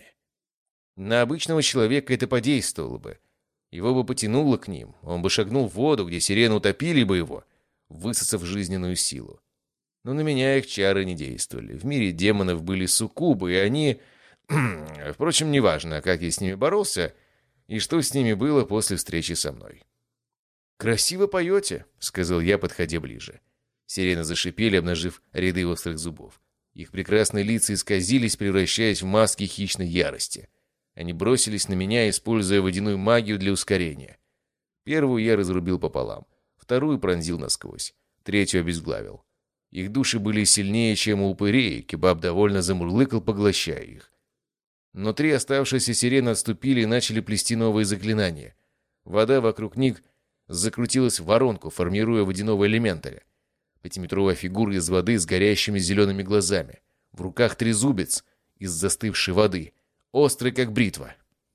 На обычного человека это подействовало бы. Его бы потянуло к ним, он бы шагнул в воду, где сирены утопили бы его, высосав жизненную силу. Но на меня их чары не действовали. В мире демонов были суккубы, и они... Впрочем, неважно, как я с ними боролся, и что с ними было после встречи со мной. «Красиво поете», — сказал я, подходя ближе. Сирены зашипели, обнажив ряды острых зубов. Их прекрасные лица исказились, превращаясь в маски хищной ярости. Они бросились на меня, используя водяную магию для ускорения. Первую я разрубил пополам, вторую пронзил насквозь, третью обезглавил. Их души были сильнее, чем у упырей, и Кебаб довольно замурлыкал, поглощая их. Но три оставшиеся сирены отступили и начали плести новые заклинания. Вода вокруг них закрутилась в воронку, формируя водяного элементаря. Пятиметровая фигура из воды с горящими зелеными глазами. В руках трезубец из застывшей воды, острый как бритва.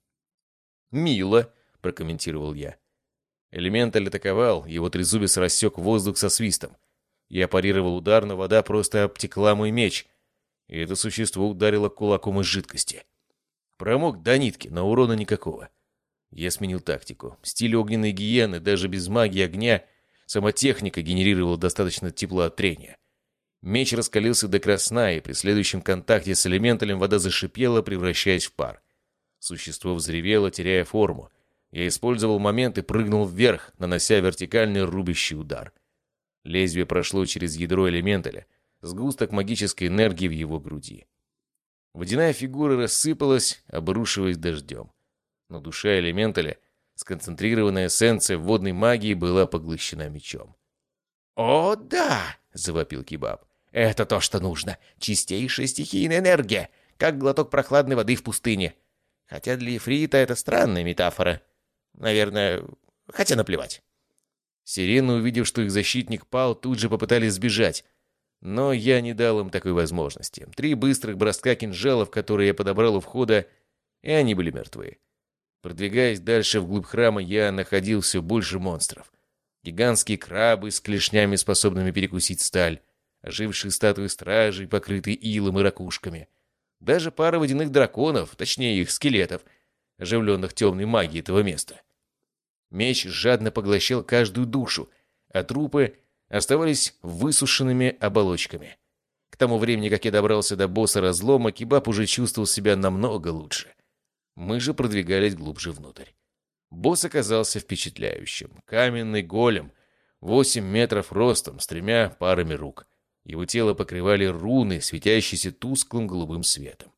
«Мило», — прокомментировал я. Элементаль атаковал, его трезубец рассек воздух со свистом. Я парировал удар, но вода просто обтекла мой меч, и это существо ударило кулаком из жидкости. Промок до нитки, но урона никакого. Я сменил тактику. Стиль огненной гиены, даже без магии огня, сама техника генерировала достаточно тепла от трения. Меч раскалился до красна, и при следующем контакте с элементалем вода зашипела, превращаясь в пар. Существо взревело, теряя форму. Я использовал момент и прыгнул вверх, нанося вертикальный рубящий удар. Лезвие прошло через ядро элементаля, сгусток магической энергии в его груди. Водяная фигура рассыпалась, обрушиваясь дождем. Но душа элементаля, сконцентрированная эссенция водной магии, была поглощена мечом. «О, да!» — завопил Кебаб. «Это то, что нужно. Чистейшая стихийная энергия, как глоток прохладной воды в пустыне. Хотя для Ифрита это странная метафора. Наверное, хотя наплевать». Сирены, увидев, что их защитник пал, тут же попытались сбежать. Но я не дал им такой возможности. Три быстрых броска кинжалов, которые я подобрал у входа, и они были мертвы. Продвигаясь дальше вглубь храма, я находил все больше монстров. Гигантские крабы с клешнями, способными перекусить сталь, ожившие статуи стражей, покрытые илом и ракушками. Даже пара водяных драконов, точнее их скелетов, оживленных темной магией этого места. Меч жадно поглощал каждую душу, а трупы оставались высушенными оболочками. К тому времени, как я добрался до босса разлома, Кебаб уже чувствовал себя намного лучше. Мы же продвигались глубже внутрь. Босс оказался впечатляющим. Каменный голем, восемь метров ростом, с тремя парами рук. Его тело покрывали руны, светящиеся тусклым голубым светом.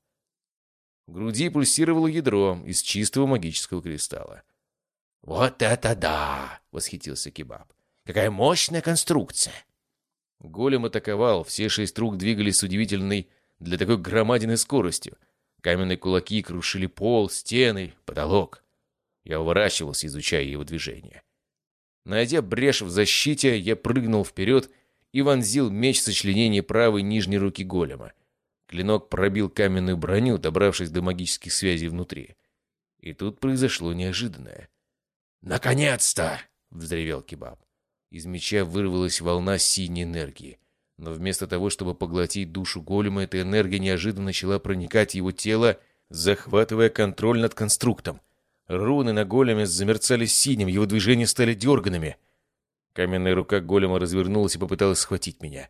В груди пульсировало ядро из чистого магического кристалла. «Вот это да!» — восхитился Кебаб. «Какая мощная конструкция!» Голем атаковал, все шесть рук двигались с удивительной для такой громадиной скоростью. Каменные кулаки крушили пол, стены, потолок. Я уворачивался, изучая его движения. Найдя брешь в защите, я прыгнул вперед и вонзил меч в сочленение правой нижней руки голема. Клинок пробил каменную броню, добравшись до магических связей внутри. И тут произошло неожиданное. «Наконец-то!» — взревел Кебаб. Из меча вырвалась волна синей энергии. Но вместо того, чтобы поглотить душу голема, эта энергия неожиданно начала проникать в его тело, захватывая контроль над конструктом. Руны на големе замерцали синим, его движения стали дерганными. Каменная рука голема развернулась и попыталась схватить меня.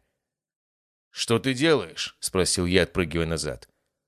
«Что ты делаешь?» — спросил я, отпрыгивая назад.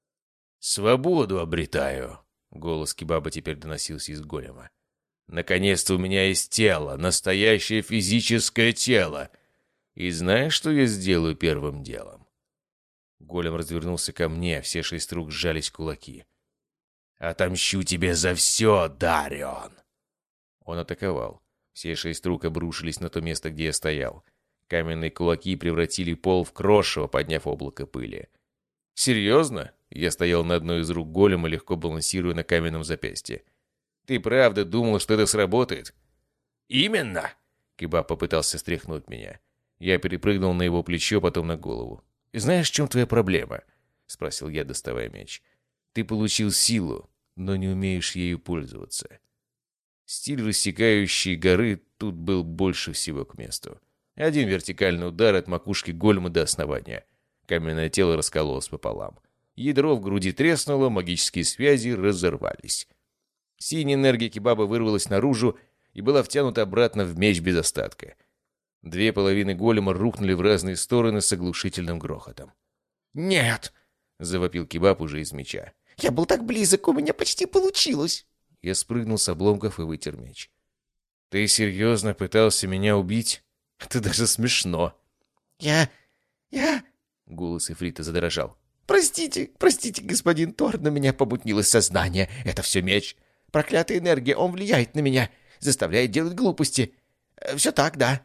«Свободу обретаю», — голос Кебаба теперь доносился из голема. «Наконец-то у меня есть тело, настоящее физическое тело. И знаешь, что я сделаю первым делом?» Голем развернулся ко мне, все шесть рук сжались в кулаки. «Отомщу тебе за все, Дарион!» Он атаковал. Все шесть рук обрушились на то место, где я стоял. Каменные кулаки превратили пол в крошево, подняв облако пыли. «Серьезно?» Я стоял на одной из рук голема, легко балансируя на каменном запястье. «Ты правда думал, что это сработает?» «Именно!» Кебаб попытался стряхнуть меня. Я перепрыгнул на его плечо, потом на голову. «Знаешь, в чем твоя проблема?» — спросил я, доставая меч. «Ты получил силу, но не умеешь ею пользоваться». Стиль рассекающей горы тут был больше всего к месту. Один вертикальный удар от макушки голема до основания. Каменное тело раскололось пополам. Ядро в груди треснуло, магические связи разорвались. Синяя энергия Кебаба вырвалась наружу и была втянута обратно в меч без остатка. Две половины голема рухнули в разные стороны с оглушительным грохотом. «Нет!» — завопил Кебаб уже из меча. «Я был так близок, у меня почти получилось!» Я спрыгнул с обломков и вытер меч. «Ты серьезно пытался меня убить? Это даже смешно!» «Я... я...» — голос Ифрита задрожал. «Простите, простите, господин Тор, на меня помутнилось сознание. Это все меч. Проклятая энергия, он влияет на меня, заставляет делать глупости. Все так, да?»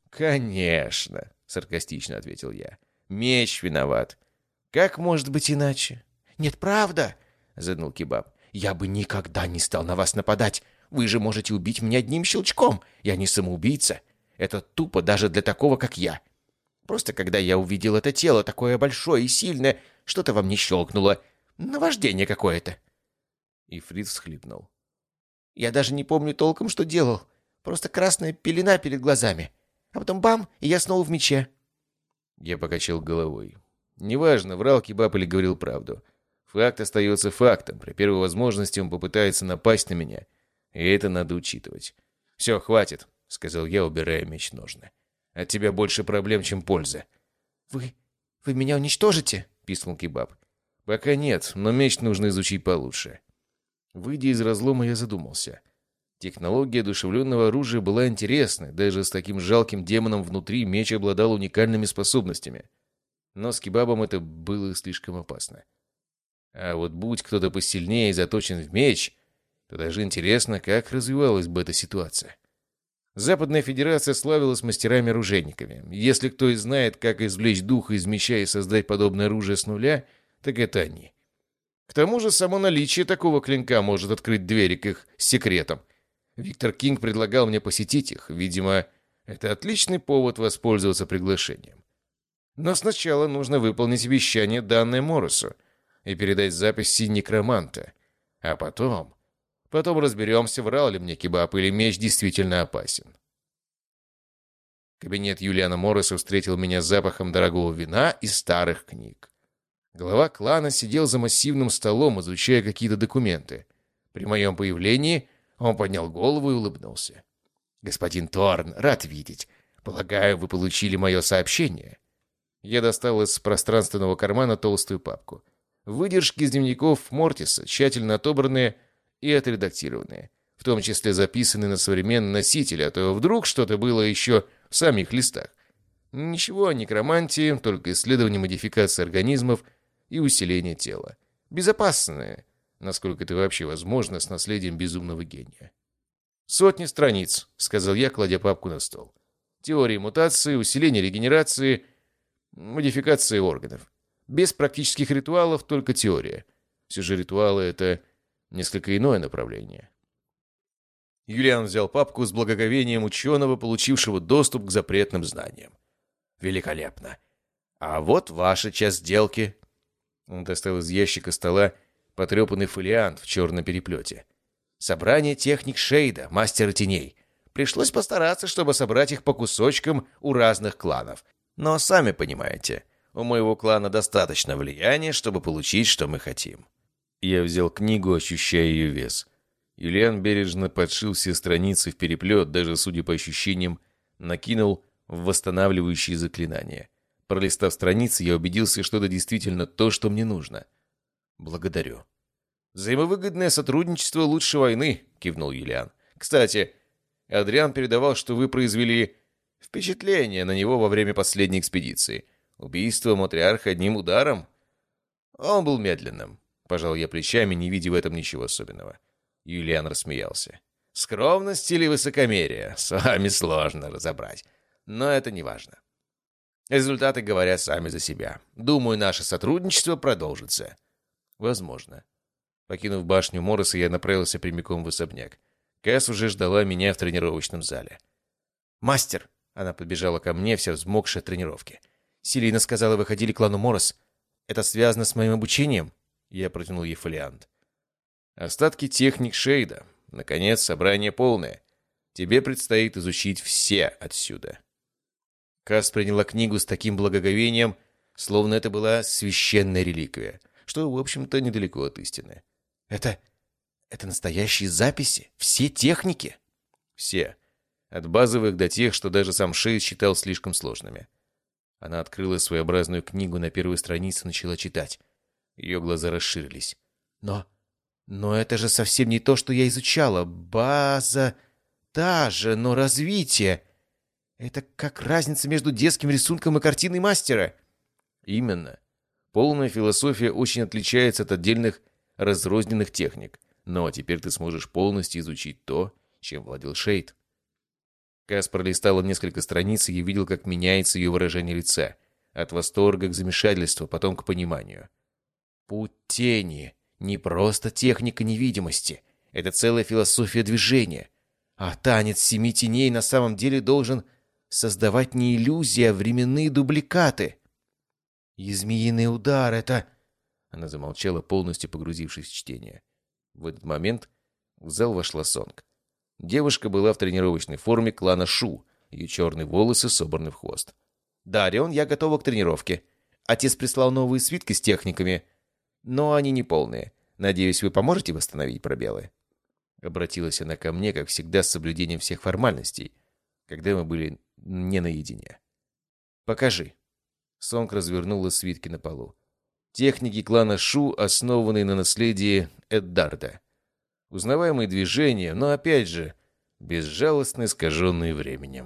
«Конечно!» — саркастично ответил я. «Меч виноват. Как может быть иначе?» «Нет, правда!» — заныл Кебаб. «Я бы никогда не стал на вас нападать. Вы же можете убить меня одним щелчком. Я не самоубийца. Это тупо даже для такого, как я. Просто когда я увидел это тело, такое большое и сильное, что-то во мне щелкнуло. Наваждение какое-то». Ифрит всхлипнул. «Я даже не помню толком, что делал. Просто красная пелена перед глазами. А потом бам, и я снова в мече». Я покачал головой. Неважно, врал Кебаб или говорил правду. Факт остается фактом. При первой возможности он попытается напасть на меня. И это надо учитывать. «Все, хватит», — сказал я, убирая меч в ножны. «От тебя больше проблем, чем пользы». «Вы... вы меня уничтожите?» — пискнул Кебаб. «Пока нет, но меч нужно изучить получше». Выйдя из разлома, я задумался. Технология одушевленного оружия была интересной. Даже с таким жалким демоном внутри меч обладал уникальными способностями. Но с Кебабом это было слишком опасно. А вот будь кто-то посильнее и заточен в меч, то даже интересно, как развивалась бы эта ситуация. Западная Федерация славилась мастерами-оружейниками. Если кто и знает, как извлечь дух из меча и создать подобное оружие с нуля, так это они. К тому же само наличие такого клинка может открыть двери к их секретам. Виктор Кинг предлагал мне посетить их. Видимо, это отличный повод воспользоваться приглашением. Но сначала нужно выполнить обещание, данное Моррису, и передать запись синекроманта. А потом... Потом разберемся, врал ли мне Кебаб, или меч действительно опасен. Кабинет Юлиана Морриса встретил меня запахом дорогого вина и старых книг. Глава клана сидел за массивным столом, изучая какие-то документы. При моем появлении он поднял голову и улыбнулся. «Господин Торн, рад видеть. Полагаю, вы получили мое сообщение». Я достал из пространственного кармана толстую папку. Выдержки из дневников Мортиса, тщательно отобранные и отредактированные, в том числе записанные на современный носитель, а то вдруг что-то было еще в самих листах. Ничего о некромантии, только исследование модификации организмов и усиление тела. Безопасное, насколько это вообще возможно, с наследием безумного гения. «Сотни страниц», — сказал я, кладя папку на стол. «Теории мутации, усиление регенерации, модификации органов. Без практических ритуалов, только теория. Все же ритуалы — это несколько иное направление». Юлиан взял папку с благоговением ученого, получившего доступ к запретным знаниям. Великолепно. А вот ваша часть сделки. Он достал из ящика стола потрепанный фолиант в черном переплете. Собрание техник Шейда, мастера теней. Пришлось постараться, чтобы собрать их по кусочкам у разных кланов. Но сами понимаете, у моего клана достаточно влияния, чтобы получить, что мы хотим. Я взял книгу, ощущая ее вес. Юлиан бережно подшил все страницы в переплет, даже, судя по ощущениям, накинул в восстанавливающие заклинания. Пролистав страницы, я убедился, что это действительно то, что мне нужно. «Благодарю». «Взаимовыгодное сотрудничество лучше войны», — кивнул Юлиан. «Кстати, Адриан передавал, что вы произвели впечатление на него во время последней экспедиции. Убийство матриарха одним ударом?» «Он был медленным», — пожал я плечами, не видя в этом ничего особенного. Юлиан рассмеялся. «Скромность или высокомерие? С вами сложно разобрать. Но это не важно. Результаты говорят сами за себя. Думаю, наше сотрудничество продолжится». «Возможно». Покинув башню Мороса, я направился прямиком в особняк. Кэс уже ждала меня в тренировочном зале. «Мастер!» — она подбежала ко мне, вся взмокшая от тренировки. «Селина сказала, вы ходили к клану Морос. Это связано с моим обучением?» Я протянул ей фолиант. «Остатки техник Шейда. Наконец, собрание полное. Тебе предстоит изучить все отсюда». Кэс приняла книгу с таким благоговением, словно это была священная реликвия, что, в общем-то, недалеко от истины. «Это... это настоящие записи? Все техники?» «Все. От базовых до тех, что даже сам Шейд считал слишком сложными». Она открыла своеобразную книгу на первой странице и начала читать. Ее глаза расширились. «Но... но это же совсем не то, что я изучала. База... та же, но развитие... это как разница между детским рисунком и картиной мастера». «Именно. Полная философия очень отличается от отдельных разрозненных техник. Но теперь ты сможешь полностью изучить то, чем владел Шейд». Кэс пролистала несколько страниц, и я видел, как меняется ее выражение лица. От восторга к замешательству, потом к пониманию. «Путь тени. Не просто техника невидимости. Это целая философия движения. А танец семи теней на самом деле должен создавать не иллюзии, а временные дубликаты. И змеиный удар — это...» Она замолчала, полностью погрузившись в чтение. В этот момент в зал вошла Сонг. Девушка была в тренировочной форме клана Шу, ее черные волосы собраны в хвост. «Дарион, я готова к тренировке. Отец прислал новые свитки с техниками, но они не полные. Надеюсь, вы поможете восстановить пробелы?» Обратилась она ко мне, как всегда, с соблюдением всех формальностей, когда мы были не наедине. «Покажи». Сонг развернула свитки на полу. Техники клана Шу, основанные на наследии Эддарда. Узнаваемые движения, но, опять же, безжалостно искаженные временем.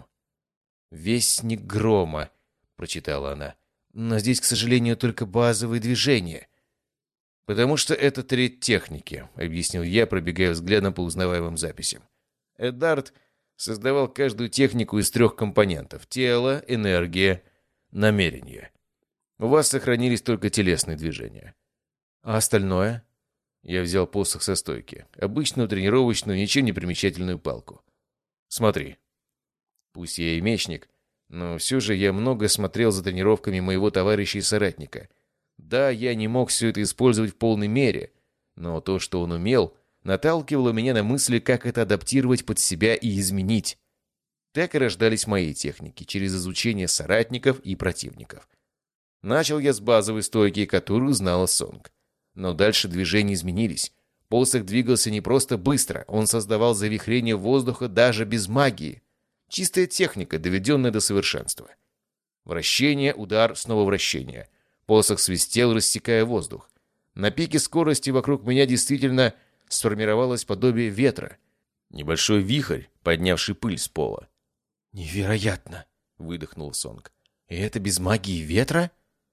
«Вестник грома», — прочитала она. «Но здесь, к сожалению, только базовые движения». «Потому что это треть техники», — объяснил я, пробегая взглядом по узнаваемым записям. Эддард создавал каждую технику из трех компонентов — тело, энергия, намерение. У вас сохранились только телесные движения. А остальное? Я взял посох со стойки. Обычную тренировочную, ничем не примечательную палку. Смотри. Пусть я и мечник, но все же я много смотрел за тренировками моего товарища и соратника. Да, я не мог все это использовать в полной мере, но то, что он умел, наталкивало меня на мысли, как это адаптировать под себя и изменить. Так и рождались мои техники, через изучение соратников и противников. Начал я с базовой стойки, которую знала Сонг. Но дальше движения изменились. Посох двигался не просто быстро, он создавал завихрение воздуха даже без магии. Чистая техника, доведенная до совершенства. Вращение, удар, снова вращение. Посох свистел, рассекая воздух. На пике скорости вокруг меня действительно сформировалось подобие ветра. Небольшой вихрь, поднявший пыль с пола. «Невероятно!» — выдохнул Сонг. «И это без магии ветра?»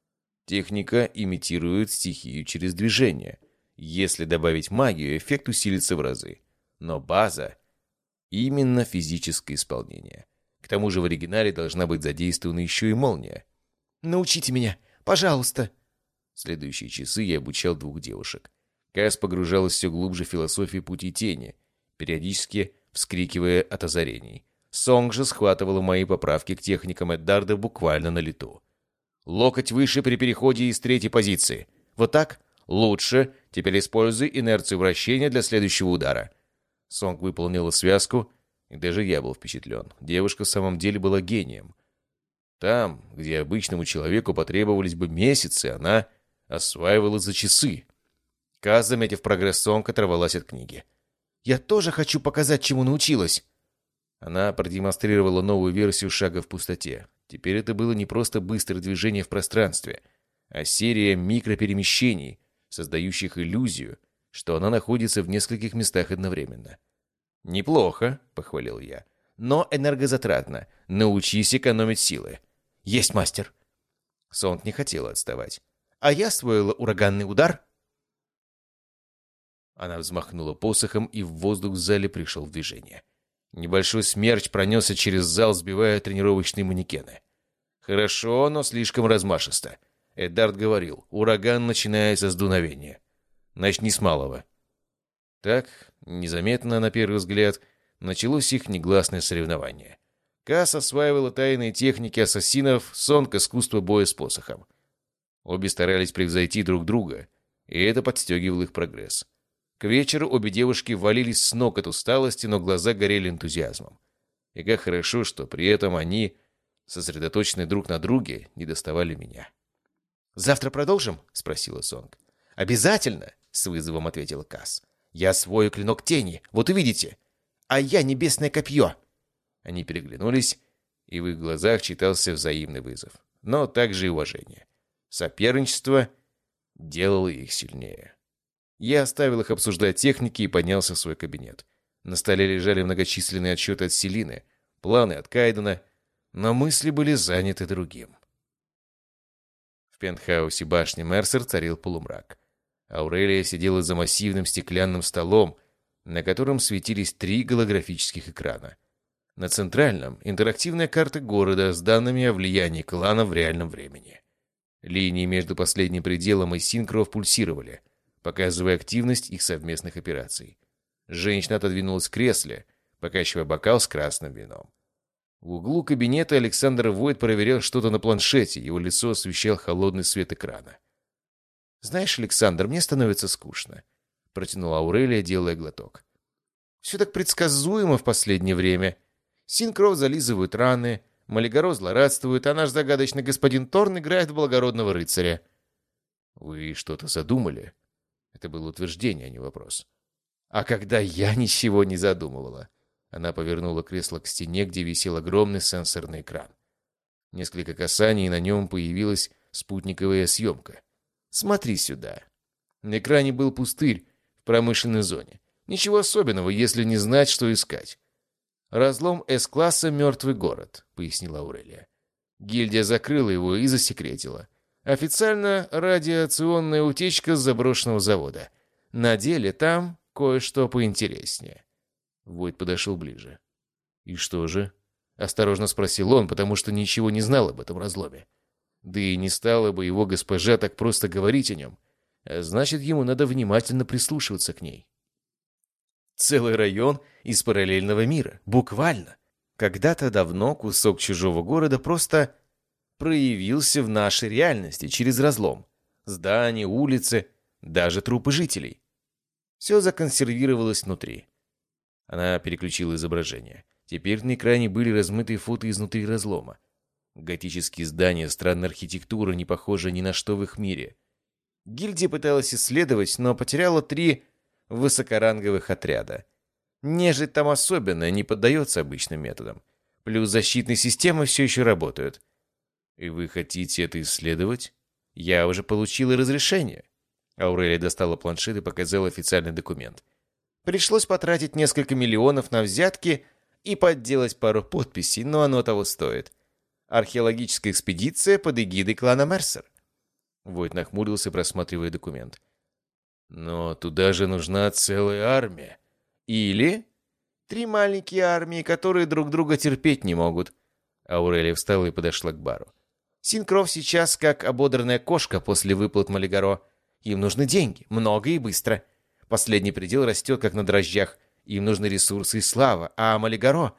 Техника имитирует стихию через движение. Если добавить магию, эффект усилится в разы. Но база — именно физическое исполнение. К тому же в оригинале должна быть задействована еще и молния. «Научите меня, пожалуйста!» Следующие часы я обучал двух девушек. Кэс погружалась все глубже в философию пути тени, периодически вскрикивая от озарений. Сонг же схватывала мои поправки к техникам Эддарда буквально на лету. Локоть выше при переходе из третьей позиции. Вот так? Лучше. Теперь используй инерцию вращения для следующего удара. Сонг выполнила связку, и даже я был впечатлен. Девушка в самом деле была гением. Там, где обычному человеку потребовались бы месяцы, она осваивала за часы. Каз, заметив прогресс, Сонг оторвалась от книги. «Я тоже хочу показать, чему научилась». Она продемонстрировала новую версию шага в пустоте. Теперь это было не просто быстрое движение в пространстве, а серия микроперемещений, создающих иллюзию, что она находится в нескольких местах одновременно. «Неплохо», — похвалил я, — «но энергозатратно. Научись экономить силы». «Есть, мастер». Сонг не хотела отставать. «А я освоила ураганный удар». Она взмахнула посохом, и в воздух в зале пришел в движение. Небольшой смерч пронесся через зал, сбивая тренировочные манекены. Хорошо, но слишком размашисто. Эддард говорил, ураган начинается с дуновения. Начни с малого. Так, незаметно на первый взгляд, началось их негласное соревнование. Касс осваивала тайные техники ассасинов, Сонг — искусство боя с посохом. Обе старались превзойти друг друга, и это подстегивало их прогресс. К вечеру обе девушки валились с ног от усталости, но глаза горели энтузиазмом. И как хорошо, что при этом они, сосредоточенные друг на друге, не доставали меня. «Завтра продолжим?» — спросила Сонг. «Обязательно!» — с вызовом ответила Касс. «Я освою клинок тени, вот увидите. А я небесное копье!» Они переглянулись, и в их глазах читался взаимный вызов, но также и уважение. Соперничество делало их сильнее. Я оставил их обсуждать техники и поднялся в свой кабинет. На столе лежали многочисленные отчеты от Селины, планы от Кайдена, но мысли были заняты другим. В пентхаусе башни Мерсер царил полумрак. Аурелия сидела за массивным стеклянным столом, на котором светились три голографических экрана. На центральном — интерактивная карта города с данными о влиянии клана в реальном времени. Линии между последним пределом и Синкров пульсировали, показывая активность их совместных операций. Женщина отодвинулась в кресле, покачивая бокал с красным вином. В углу кабинета Александр Войт проверял что-то на планшете, его лицо освещал холодный свет экрана. «Знаешь, Александр, мне становится скучно», — протянула Аурелия, делая глоток. «Все так предсказуемо в последнее время. Синкров зализывают раны, Малигаро злорадствует, а наш загадочный господин Торн играет в благородного рыцаря». «Вы что-то задумали?» Это было утверждение, а не вопрос. «А когда я ничего не задумывала?» Она повернула кресло к стене, где висел огромный сенсорный экран. Несколько касаний, и на нем появилась спутниковая съемка. «Смотри сюда». На экране был пустырь в промышленной зоне. Ничего особенного, если не знать, что искать. «Разлом С-класса «Мертвый город», — пояснила Аурелия. Гильдия закрыла его и засекретила. Официально радиационная утечка с заброшенного завода. На деле там кое-что поинтереснее. Войт подошел ближе. «И что же?» — осторожно спросил он, потому что ничего не знал об этом разломе. Да и не стала бы его госпожа так просто говорить о нем. А значит, ему надо внимательно прислушиваться к ней. Целый район из параллельного мира. Буквально. Когда-то давно кусок чужого города просто проявился в нашей реальности через разлом. Здания, улицы, даже трупы жителей. Все законсервировалось внутри. Она переключила изображение. Теперь на экране были размытые фото изнутри разлома. Готические здания, странная архитектура, не похожая ни на что в их мире. Гильдия пыталась исследовать, но потеряла три высокоранговых отряда. Нежить там особенно не поддается обычным методам. Плюс защитные системы все еще работают. И вы хотите это исследовать? Я уже получила разрешение. Аурелия достала планшет и показала официальный документ. Пришлось потратить несколько миллионов на взятки и подделать пару подписей, но оно того стоит. Археологическая экспедиция под эгидой клана Мерсер. Войт нахмурился, просматривая документ. Но туда же нужна целая армия. Или три маленькие армии, которые друг друга терпеть не могут. Аурелия встала и подошла к бару. Синкров сейчас как ободранная кошка после выплат Малигаро. Им нужны деньги, много и быстро. Последний предел растет, как на дрожжах. Им нужны ресурсы и слава. А Малигаро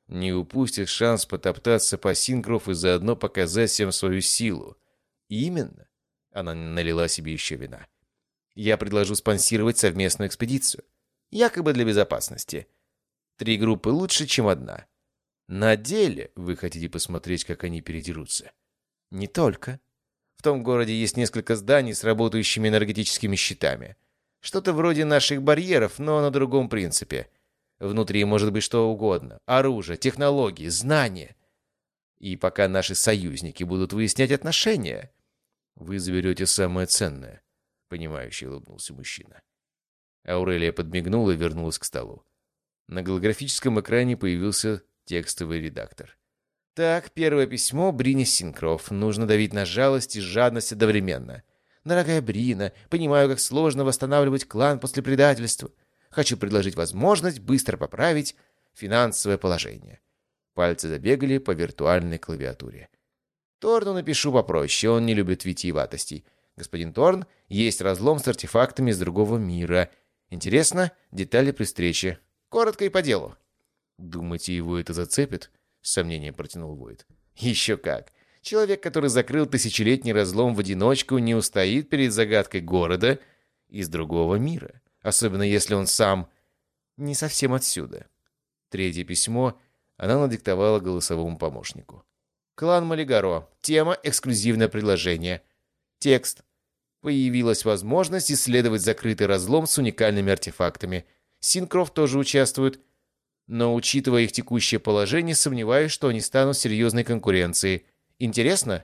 не упустит шанс потоптаться по Синкроф и заодно показать всем свою силу. Именно. Она налила себе еще вина. Я предложу спонсировать совместную экспедицию. Якобы для безопасности. Три группы лучше, чем одна. На деле вы хотите посмотреть, как они передерутся? Не только. В том городе есть несколько зданий с работающими энергетическими щитами. Что-то вроде наших барьеров, но на другом принципе. Внутри может быть что угодно. Оружие, технологии, знания. И пока наши союзники будут выяснять отношения, вы заберете самое ценное. Понимающе улыбнулся мужчина. Аурелия подмигнула и вернулась к столу. На голографическом экране появился текстовый редактор. Так, первое письмо Брине Синкроф. Нужно давить на жалость и жадность одновременно. Дорогая Брина, понимаю, как сложно восстанавливать клан после предательства. Хочу предложить возможность быстро поправить финансовое положение. Пальцы забегали по виртуальной клавиатуре. Торну напишу попроще, он не любит витиеватостей. Господин Торн, есть разлом с артефактами из другого мира. Интересно? Детали при встрече. Коротко и по делу. Думаете, его это зацепит? С сомнением протянул Войд. Еще как. Человек, который закрыл тысячелетний разлом в одиночку, не устоит перед загадкой города из другого мира. Особенно если он сам не совсем отсюда. Третье письмо она надиктовала голосовому помощнику. Клан Малигаро. Тема «Эксклюзивное предложение». Текст. Появилась возможность исследовать закрытый разлом с уникальными артефактами. Синкроф тоже участвует, но, учитывая их текущее положение, сомневаюсь, что они станут серьезной конкуренцией. Интересно?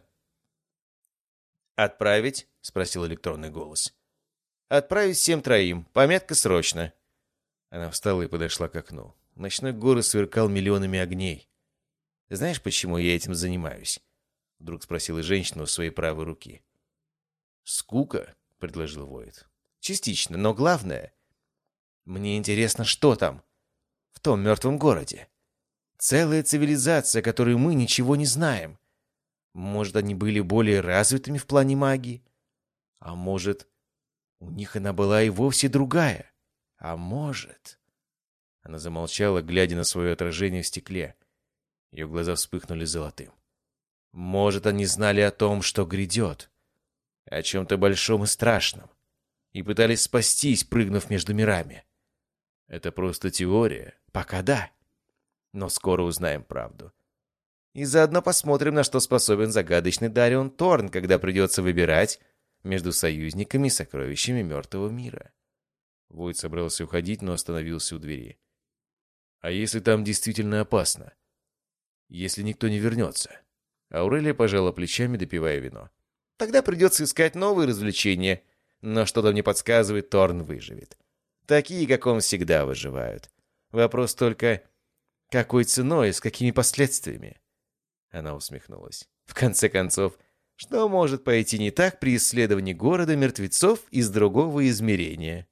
«Отправить?» — спросил электронный голос. «Отправить всем троим. Пометка срочно». Она встала и подошла к окну. Ночной город сверкал миллионами огней. «Знаешь, почему я этим занимаюсь?» — вдруг спросила женщина у своей правой руки. «Скука?» — предложил Войд. «Частично, но главное... Мне интересно, что там, в том мертвом городе. Целая цивилизация, о которой мы ничего не знаем. Может, они были более развитыми в плане магии? А может, у них она была и вовсе другая? А может...» Она замолчала, глядя на свое отражение в стекле. Ее глаза вспыхнули золотым. «Может, они знали о том, что грядет, о чем-то большом и страшном, и пытались спастись, прыгнув между мирами. Это просто теория. Пока да. Но скоро узнаем правду. И заодно посмотрим, на что способен загадочный Дарион Торн, когда придется выбирать между союзниками и сокровищами мертвого мира». Войд собрался уходить, но остановился у двери. «А если там действительно опасно? Если никто не вернется?» Аурелия пожала плечами, допивая вино. «Тогда придется искать новые развлечения. Но что-то мне подсказывает, Торн выживет. Такие, как он, всегда выживают. Вопрос только, какой ценой и с какими последствиями?» Она усмехнулась. «В конце концов, что может пойти не так при исследовании города мертвецов из другого измерения?»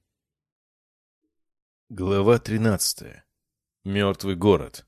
Глава тринадцатая. Мертвый город.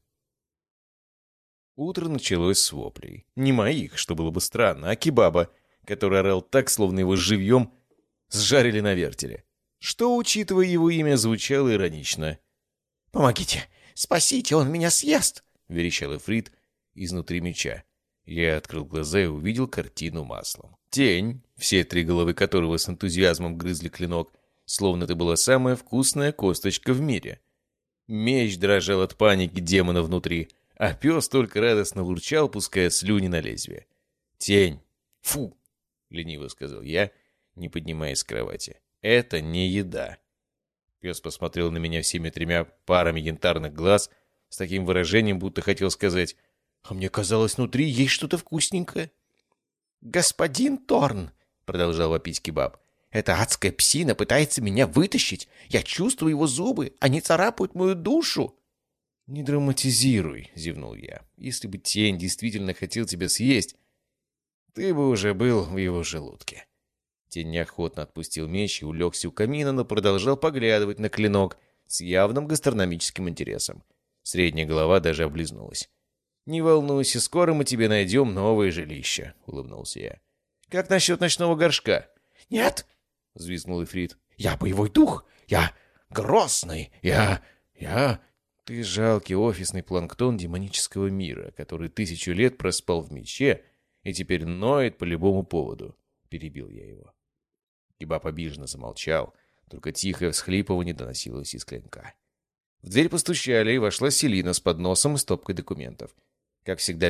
Утро началось с воплей. Не моих, что было бы странно, а кебаба, который орал так, словно его живьем сжарили на вертеле. Что, учитывая его имя, звучало иронично. «Помогите! Спасите, он меня съест!» — верещал Эфрит изнутри меча. Я открыл глаза и увидел картину маслом. Тень, все три головы которого с энтузиазмом грызли клинок, словно это была самая вкусная косточка в мире. Меч дрожал от паники демона внутри, а пес только радостно урчал, пуская слюни на лезвие. «Тень! Фу!» — лениво сказал я, не поднимаясь с кровати. «Это не еда». Пес посмотрел на меня всеми тремя парами янтарных глаз с таким выражением, будто хотел сказать: «А мне казалось, внутри есть что-то вкусненькое». «Господин Торн!» — продолжал вопить кебаб. «Эта адская псина пытается меня вытащить. Я чувствую его зубы. Они царапают мою душу». «Не драматизируй», — зевнул я. «Если бы тень действительно хотел тебя съесть, ты бы уже был в его желудке». Тень неохотно отпустил меч и улегся у камина, но продолжал поглядывать на клинок с явным гастрономическим интересом. Средняя голова даже облизнулась. «Не волнуйся, скоро мы тебе найдем новое жилище», — улыбнулся я. «Как насчет ночного горшка?» «Нет!» — взвизгнул Эфрит. «Я боевой дух! Я грозный! Я... я...» Ты жалкий офисный планктон демонического мира, который тысячу лет проспал в мече и теперь ноет по любому поводу. Перебил я его. Кебаб обиженно замолчал, только тихое всхлипывание доносилось из клинка. В дверь постучали, и вошла Селина с подносом и стопкой документов. Как всегда,